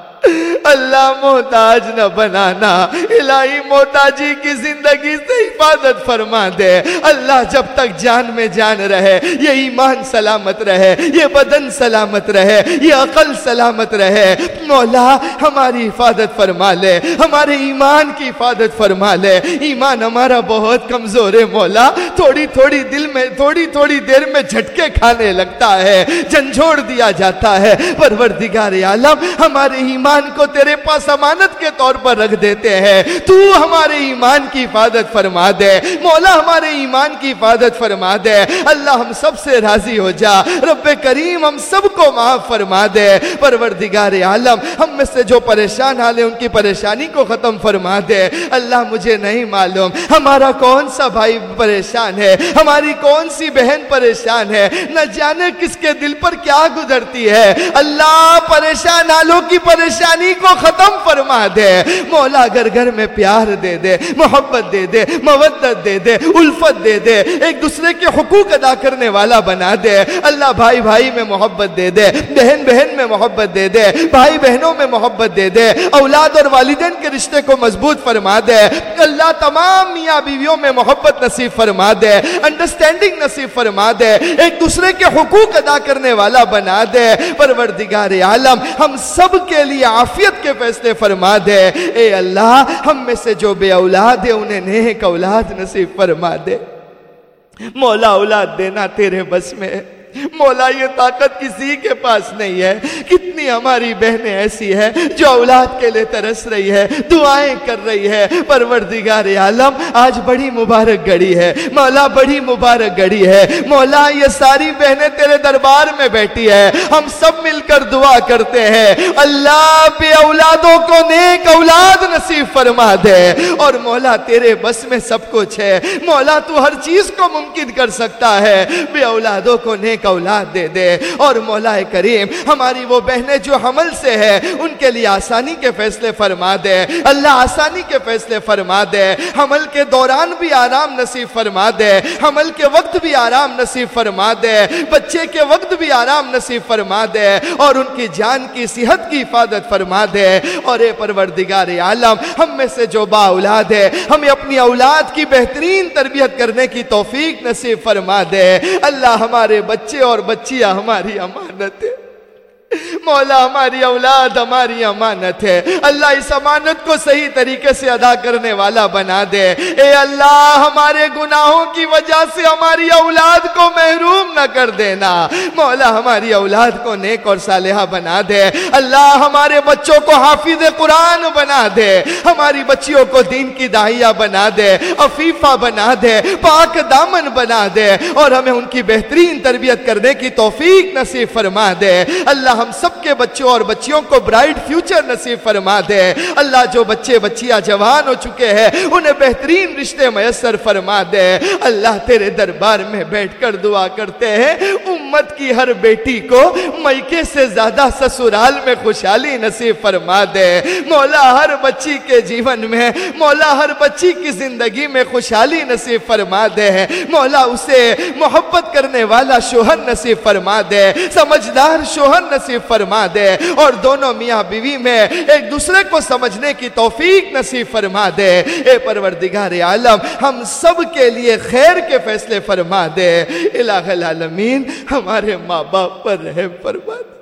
[SPEAKER 1] اللہ محتاج نہ بنانا، الہی محتاجی کی زندگی سے حفاظت فرما دے۔ اللہ جب تک جان میں جان رہے، یہ ایمان سلامت رہے، یہ بدن سلامت رہے، یہ عقل سلامت رہے، مولا ہماری حفاظت فرما لے، ہمارے ایمان کی حفاظت فرما لے۔ ایمان ہمارا بہت کمزور ہے مولا، تھوڑی تھوڑی دل میں تھوڑی تھوڑی دیر میں جھٹکے کھانے لگتا ہے، جھنجھوڑ دیا جاتا ہے۔ پروردگار عالم ہمارے ایمان کو تیرے پاس امانت کے طور پر رکھ دیتے ہیں، تو ہمارے ایمان کی حفاظت فرما دے مولا، ہمارے ایمان کی حفاظت فرما دے۔ اللہ ہم سب سے راضی ہو جا، رب کریم ہم سب کو معاف فرما دے۔ پروردگار عالم ہم میں سے جو پریشان حال ہے ان کی پریشانی کو ختم فرما دے۔ اللہ مجھے نہیں معلوم ہمارا کون سا بھائی پریشان ہے، ہماری کون سی بہن پریشان ہے، نہ جانے کس کے دل پر کیا گزرتی ہے، اللہ پریشان حالوں کی پریشانی کو ختم فرما دے مولا۔ گھر گھر میں پیار دے دے، محبت دے دے، مودت دے دے، الفت دے دے، ایک دوسرے کے حقوق ادا کرنے والا بنا دے۔ اللہ بھائی بھائی میں محبت دے دے، بہن بہن میں محبت دے دے، بھائی بہنوں میں محبت دے دے، اولاد اور والدین کے رشتے کو مضبوط فرما دے۔ اللہ تمام میاں بیویوں میں محبت نصیب فرما دے، انڈرسٹینڈنگ نصیب فرما دے، ایک دوسرے کے حقوق ادا کرنے والا بنا دے۔ پروردگار عالم ہم سب کے لیے عافیت خیریت کے فیصلے فرما دے۔ اے اللہ ہم میں سے جو بے اولاد ہے انہیں نیک اولاد نصیب فرما دے۔ مولا اولاد دینا تیرے بس میں ہے، مولا یہ طاقت کسی کے پاس نہیں ہے۔ کتنی ہماری بہنیں ایسی ہیں جو اولاد کے لئے ترس رہی ہے، دعائیں کر رہی ہے۔ پروردگار عالم آج بڑی مبارک گھڑی ہے مولا، بڑی مبارک گھڑی ہے مولا۔ یہ ساری بہنیں تیرے دربار میں بیٹھی ہے، ہم سب مل کر دعا کرتے ہیں اللہ بے اولادوں کو نیک اولاد نصیب فرما دے۔ اور مولا تیرے بس میں سب کچھ ہے مولا، تو ہر چیز کو ممکن کر سکتا ہے۔ بے اولادوں کو نیک اولاد دے دے۔ اور مولا کریم ہماری وہ بہنیں جو حمل سے ہے ان کے لیے آسانی کے فیصلے فرما دے اللہ، آسانی کے فیصلے فرما دے۔ حمل کے دوران بھی آرام نصیب فرما دے، حمل کے وقت بھی آرام نصیب فرما دے، بچے کے وقت بھی آرام نصیب فرما دے، اور ان کی جان کی صحت کی حفاظت فرما دے۔ اور اے پروردگار عالم ہم میں سے جو با اولاد ہے ہمیں اپنی اولاد کی بہترین تربیت کرنے کی توفیق نصیب فرما دے اللہ۔ ہمارے بچے اور بچیاں ہماری امانت ہے مولا، ہماری اولاد ہماری امانت ہے اللہ، اس امانت کو صحیح طریقے سے ادا کرنے والا بنا دے۔ اے اللہ ہمارے گناہوں کی وجہ سے ہماری اولاد کو محروم نہ کر دینا مولا، ہماری اولاد کو نیک اور صالحہ بنا دے اللہ۔ ہمارے بچوں کو حافظ قرآن بنا دے، ہماری بچیوں کو دین کی داعیہ بنا دے، عفیفہ بنا دے، پاک دامن بنا دے، اور ہمیں ان کی بہترین تربیت کرنے کی توفیق نصیب فرما دے اللہ۔ ہم سب کے بچوں اور بچیوں کو برائٹ فیوچر نصیب فرما دے اللہ۔ جو بچے بچیاں جوان ہو چکے ہیں انہیں بہترین رشتے میسر فرما دے اللہ۔ تیرے دربار میں بیٹھ کر دعا کرتے ہیں امت کی ہر بیٹی کو میکے سے زیادہ سسرال میں خوشحالی نصیب فرما دے مولا۔ ہر بچی کے جیون میں مولا، ہر بچی کی زندگی میں خوشحالی نصیب فرما دے مولا۔ اسے محبت کرنے والا شوہر نصیب فرما دے، سمجھدار شوہر نصیب فرما دے، اور دونوں میاں بیوی میں ایک دوسرے کو سمجھنے کی توفیق نصیب فرما دے۔ اے پروردگار عالم ہم سب کے لیے خیر کے فیصلے فرما دے الہ العالمین۔ ہمارے ماں باپ پر رحم فرما دے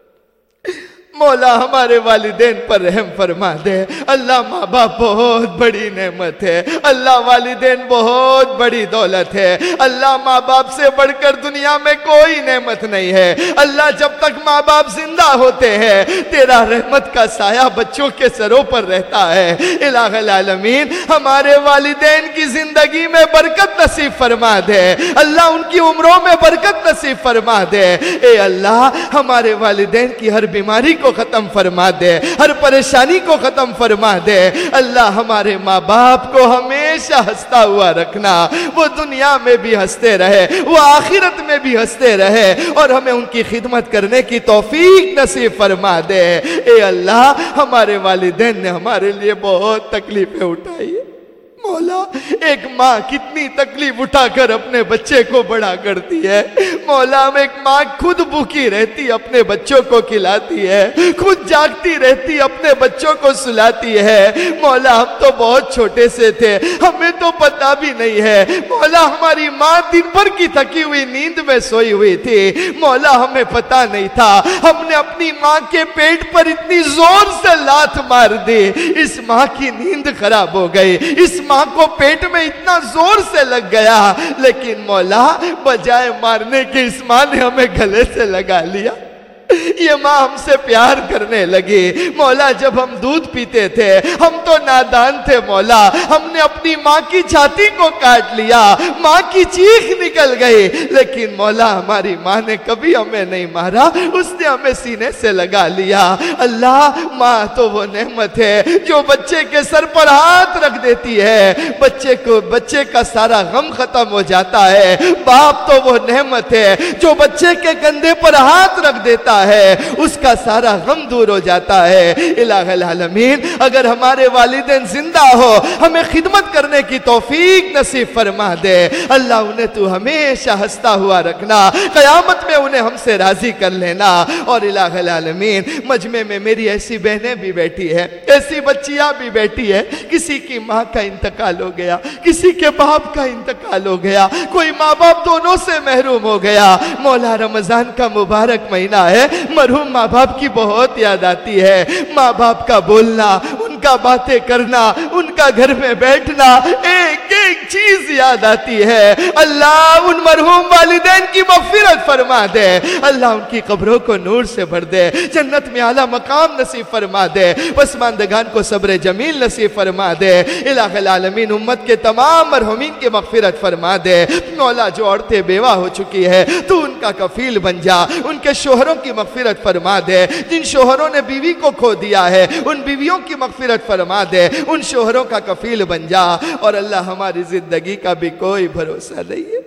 [SPEAKER 1] مولا، ہمارے والدین پر رحم فرما دے اللہ۔ ماں باپ بہت بڑی نعمت ہے اللہ، والدین بہت بڑی دولت ہے اللہ۔ ماں باپ سے بڑھ کر دنیا میں کوئی نعمت نہیں ہے اللہ۔ جب تک ماں باپ زندہ ہوتے ہیں تیرا رحمت کا سایہ بچوں کے سروں پر رہتا ہے الہ العالمین۔ ہمارے والدین کی زندگی میں برکت نصیب فرما دے اللہ، ان کی عمروں میں برکت نصیب فرما دے اے اللہ۔ ہمارے والدین کی ہر بیماری کو ختم فرما دے، ہر پریشانی کو ختم فرما دے اللہ۔ ہمارے ماں باپ کو ہمیشہ ہنستا ہوا رکھنا، وہ دنیا میں بھی ہنستے رہے، وہ آخرت میں بھی ہنستے رہے، اور ہمیں ان کی خدمت کرنے کی توفیق نصیب فرما دے اے اللہ۔ ہمارے والدین نے ہمارے لیے بہت تکلیفیں اٹھائی ہے مولا۔ ایک ماں کتنی تکلیف اٹھا کر اپنے بچے کو بڑا کرتی ہے مولا۔ ایک ماں خود بھوکی رہتی اپنے بچوں کو کھلاتی ہے، خود جاگتی رہتی اپنے بچوں کو سلاتی ہے مولا۔ ہم تو بہت چھوٹے سے تھے، ہمیں تو پتہ بھی نہیں ہے مولا۔ ہماری ماں دن بھر کی تھکی ہوئی نیند میں سوئی ہوئی تھی مولا، ہمیں پتہ نہیں تھا۔ ہم نے اپنی ماں کے پیٹ پر اتنی زور سے لات مار دی، اس ماں کی نیند خراب ہو گئی، اس ماں کو پیٹ میں اتنا زور سے لگ گیا، لیکن مولا بجائے مارنے کے اس ماں نے ہمیں گلے سے لگا لیا۔ یہ ماں ہم سے پیار کرنے لگی مولا۔ جب ہم دودھ پیتے تھے ہم تو نادان تھے مولا، ہم نے اپنی ماں کی چھاتی کو کاٹ لیا، ماں کی چیخ نکل گئی، لیکن مولا ہماری ماں نے کبھی ہمیں نہیں مارا، اس نے ہمیں سینے سے لگا لیا اللہ۔ ماں تو وہ نعمت ہے جو بچے کے سر پر ہاتھ رکھ دیتی ہے، بچے کو بچے کا سارا غم ختم ہو جاتا ہے۔ باپ تو وہ نعمت ہے جو بچے کے کندھے پر ہاتھ رکھ دیتا ہے، اس کا سارا غم دور ہو جاتا ہے الہ العالمین۔ اگر ہمارے والدین زندہ ہو، ہمیں خدمت کرنے کی توفیق نصیب فرما دے اللہ، انہیں تو ہمیشہ ہنستا ہوا رکھنا، قیامت میں انہیں ہم سے راضی کر لینا۔ اور الہ العالمین مجمع میں میری ایسی بہنیں بھی بیٹھی ہے، ایسی بچیاں بھی بیٹھی ہے، کسی کی ماں کا انتقال ہو گیا، کسی کے باپ کا انتقال ہو گیا، کوئی ماں باپ دونوں سے محروم ہو گیا۔ مولا رمضان کا مبارک مہینہ ہے، مرحوم ماں باپ کی بہت یاد آتی ہے، ماں باپ کا بولنا، ان کا باتیں کرنا، ان کا گھر میں بیٹھنا، ایک ایک چیز یاد آتی ہے۔ اللہ ان مرحوم والدین کی مغفرت فرما دے، اللہ ان کی قبروں کو نور سے بھر دے، جنت میں اعلیٰ مقام نصیب فرما دے، پسماندگان کو صبر جمیل نصیب فرما دے۔ الہ العالمین امت کے تمام مرحومین کی مغفرت فرما دے۔ مولا جو عورتیں بیوہ ہو چکی ہے تو ان کا کفیل بن جا، ان کے شوہروں کی مغفرت فرما دے، جن شوہروں نے بیوی کو کھو دیا ہے ان بیویوں کی مغفرت فرما دے، ان شوہروں کا کفیل بن جا۔ اور اللہ ہماری زندگی کا بھی کوئی بھروسہ نہیں ہے،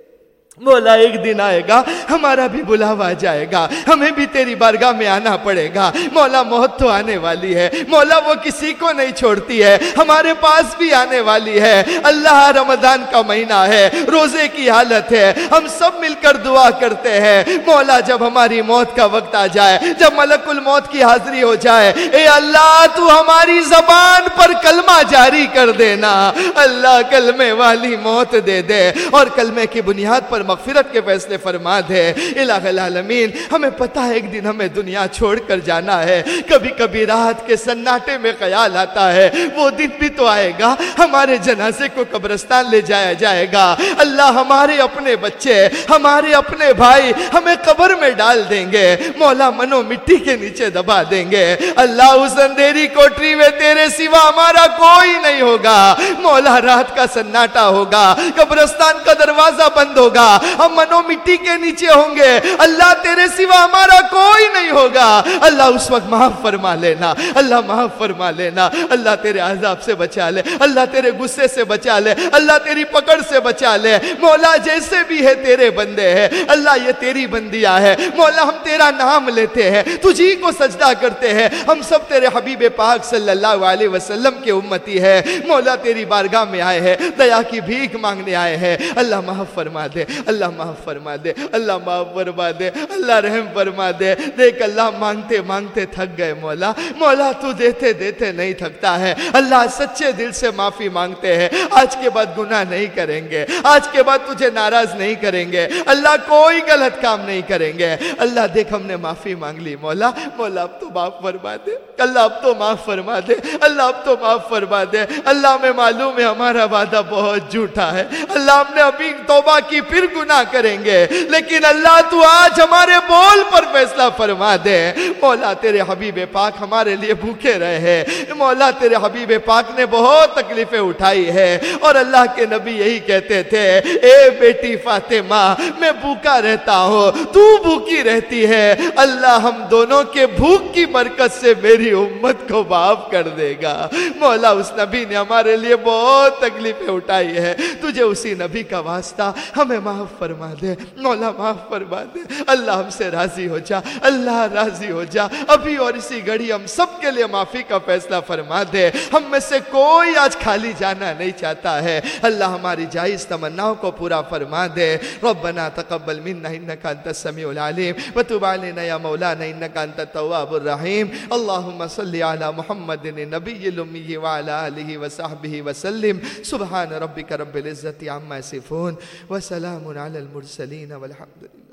[SPEAKER 1] مولا ایک دن آئے گا ہمارا بھی بلاوا جائے گا، ہمیں بھی تیری بارگاہ میں آنا پڑے گا۔ مولا موت تو آنے والی ہے، مولا وہ کسی کو نہیں چھوڑتی ہے، ہمارے پاس بھی آنے والی ہے۔ اللہ رمضان کا مہینہ ہے، روزے کی حالت ہے، ہم سب مل کر دعا کرتے ہیں مولا جب ہماری موت کا وقت آ جائے، جب ملک الموت کی حاضری ہو جائے، اے اللہ تو ہماری زبان پر کلمہ جاری کر دینا، اللہ کلمے والی موت دے دے اور کلمے کی بنیاد پر مغفرت کے فیصلے فرما دے۔ الہ العالمین ہمیں پتہ ہے ایک دن ہمیں دنیا چھوڑ کر جانا ہے، کبھی کبھی رات کے سناٹے میں خیال آتا ہے وہ دن بھی تو آئے گا ہمارے جنازے کو قبرستان لے جایا جائے گا، اللہ ہمارے اپنے بچے، ہمارے اپنے بھائی ہمیں قبر میں ڈال دیں گے، مولا منو مٹی کے نیچے دبا دیں گے، اللہ اس اندھیری کوٹری میں تیرے سوا ہمارا کوئی نہیں ہوگا، مولا رات کا سناٹا ہوگا، قبرستان کا دروازہ بند ہوگا، ہم منو مٹی کے نیچے ہوں گے، اللہ تیرے سوا ہمارا کوئی نہیں ہوگا، اللہ اس وقت معاف فرما لینا، اللہ معاف فرما لینا، اللہ تیرے عذاب سے بچا لے، اللہ تیرے غصے سے بچا لے، اللہ تیری پکڑ سے بچا لے، مولا جیسے بھی ہے تیرے بندے ہیں، اللہ یہ تیری بندیاں ہے، مولا ہم تیرا نام لیتے ہیں، تجھی کو سجدہ کرتے ہیں، ہم سب تیرے حبیب پاک صلی اللہ علیہ وسلم کے امتی ہے، مولا تیری بارگاہ میں آئے ہیں، دیا کی بھیک مانگنے آئے ہیں، اللہ معاف فرما دے، اللہ معاف فرما دے، اللہ معاف فرما دے، اللہ رحم فرما دے۔ دیکھ اللہ مانگتے مانگتے تھک گئے مولا، مولا تو دیتے دیتے نہیں تھکتا ہے، اللہ سچے دل سے معافی مانگتے ہیں، آج کے بعد گناہ نہیں کریں گے، آج کے بعد تجھے ناراض نہیں کریں گے، اللہ کوئی غلط کام نہیں کریں گے، اللہ دیکھ ہم نے معافی مانگ لی مولا، مولا اب تو معاف فرما دے، اللہ اب تو معاف فرما دے، اللہ اب تو معاف فرما دے، اللہ ہمیں معلوم ہے ہمارا وعدہ بہت جھوٹا ہے، اللہ ہم نے ابھی توبہ کی پھر گناہ کریں گے، لیکن اللہ تو آج ہمارے بول پر فیصلہ فرما دے، مولا تیرے حبیب پاک ہمارے لیے بھوکے رہے ہیں، مولا تیرے حبیب پاک نے بہت تکلیفیں اٹھائی ہے، اور اللہ کے نبی یہی کہتے تھے، اے بیٹی فاطمہ میں بھوکا رہتا ہوں تو بھوکی رہتی ہے، اللہ ہم دونوں کے بھوک کی برکت سے میری امت کو معاف کر دے گا۔ مولا اس نبی نے ہمارے لیے بہت تکلیفیں اٹھائی ہے، تجھے اسی نبی کا واسطہ ہمیں معاف فرما دے، مولا معاف فرما دے، اللہ ہم سے راضی ہو جا، اللہ راضی ہو جا، ابھی اور اسی گھڑی ہم سب کے لیے معافی کا فیصلہ فرما دے، ہم میں سے کوئی آج خالی جانا نہیں چاہتا ہے، اللہ ہماری جائز تمناؤں کو پورا فرما دے۔ ربنا تقبل منا انك انت السميع العليم وتب علينا يا مولانا انك انت التواب الرحيم اللهم صل على محمد النبي الامي وعلى اله وصحبه وسلم سبحان ربك رب العزة عما يصفون وسلام على المرسلين والحمد لله۔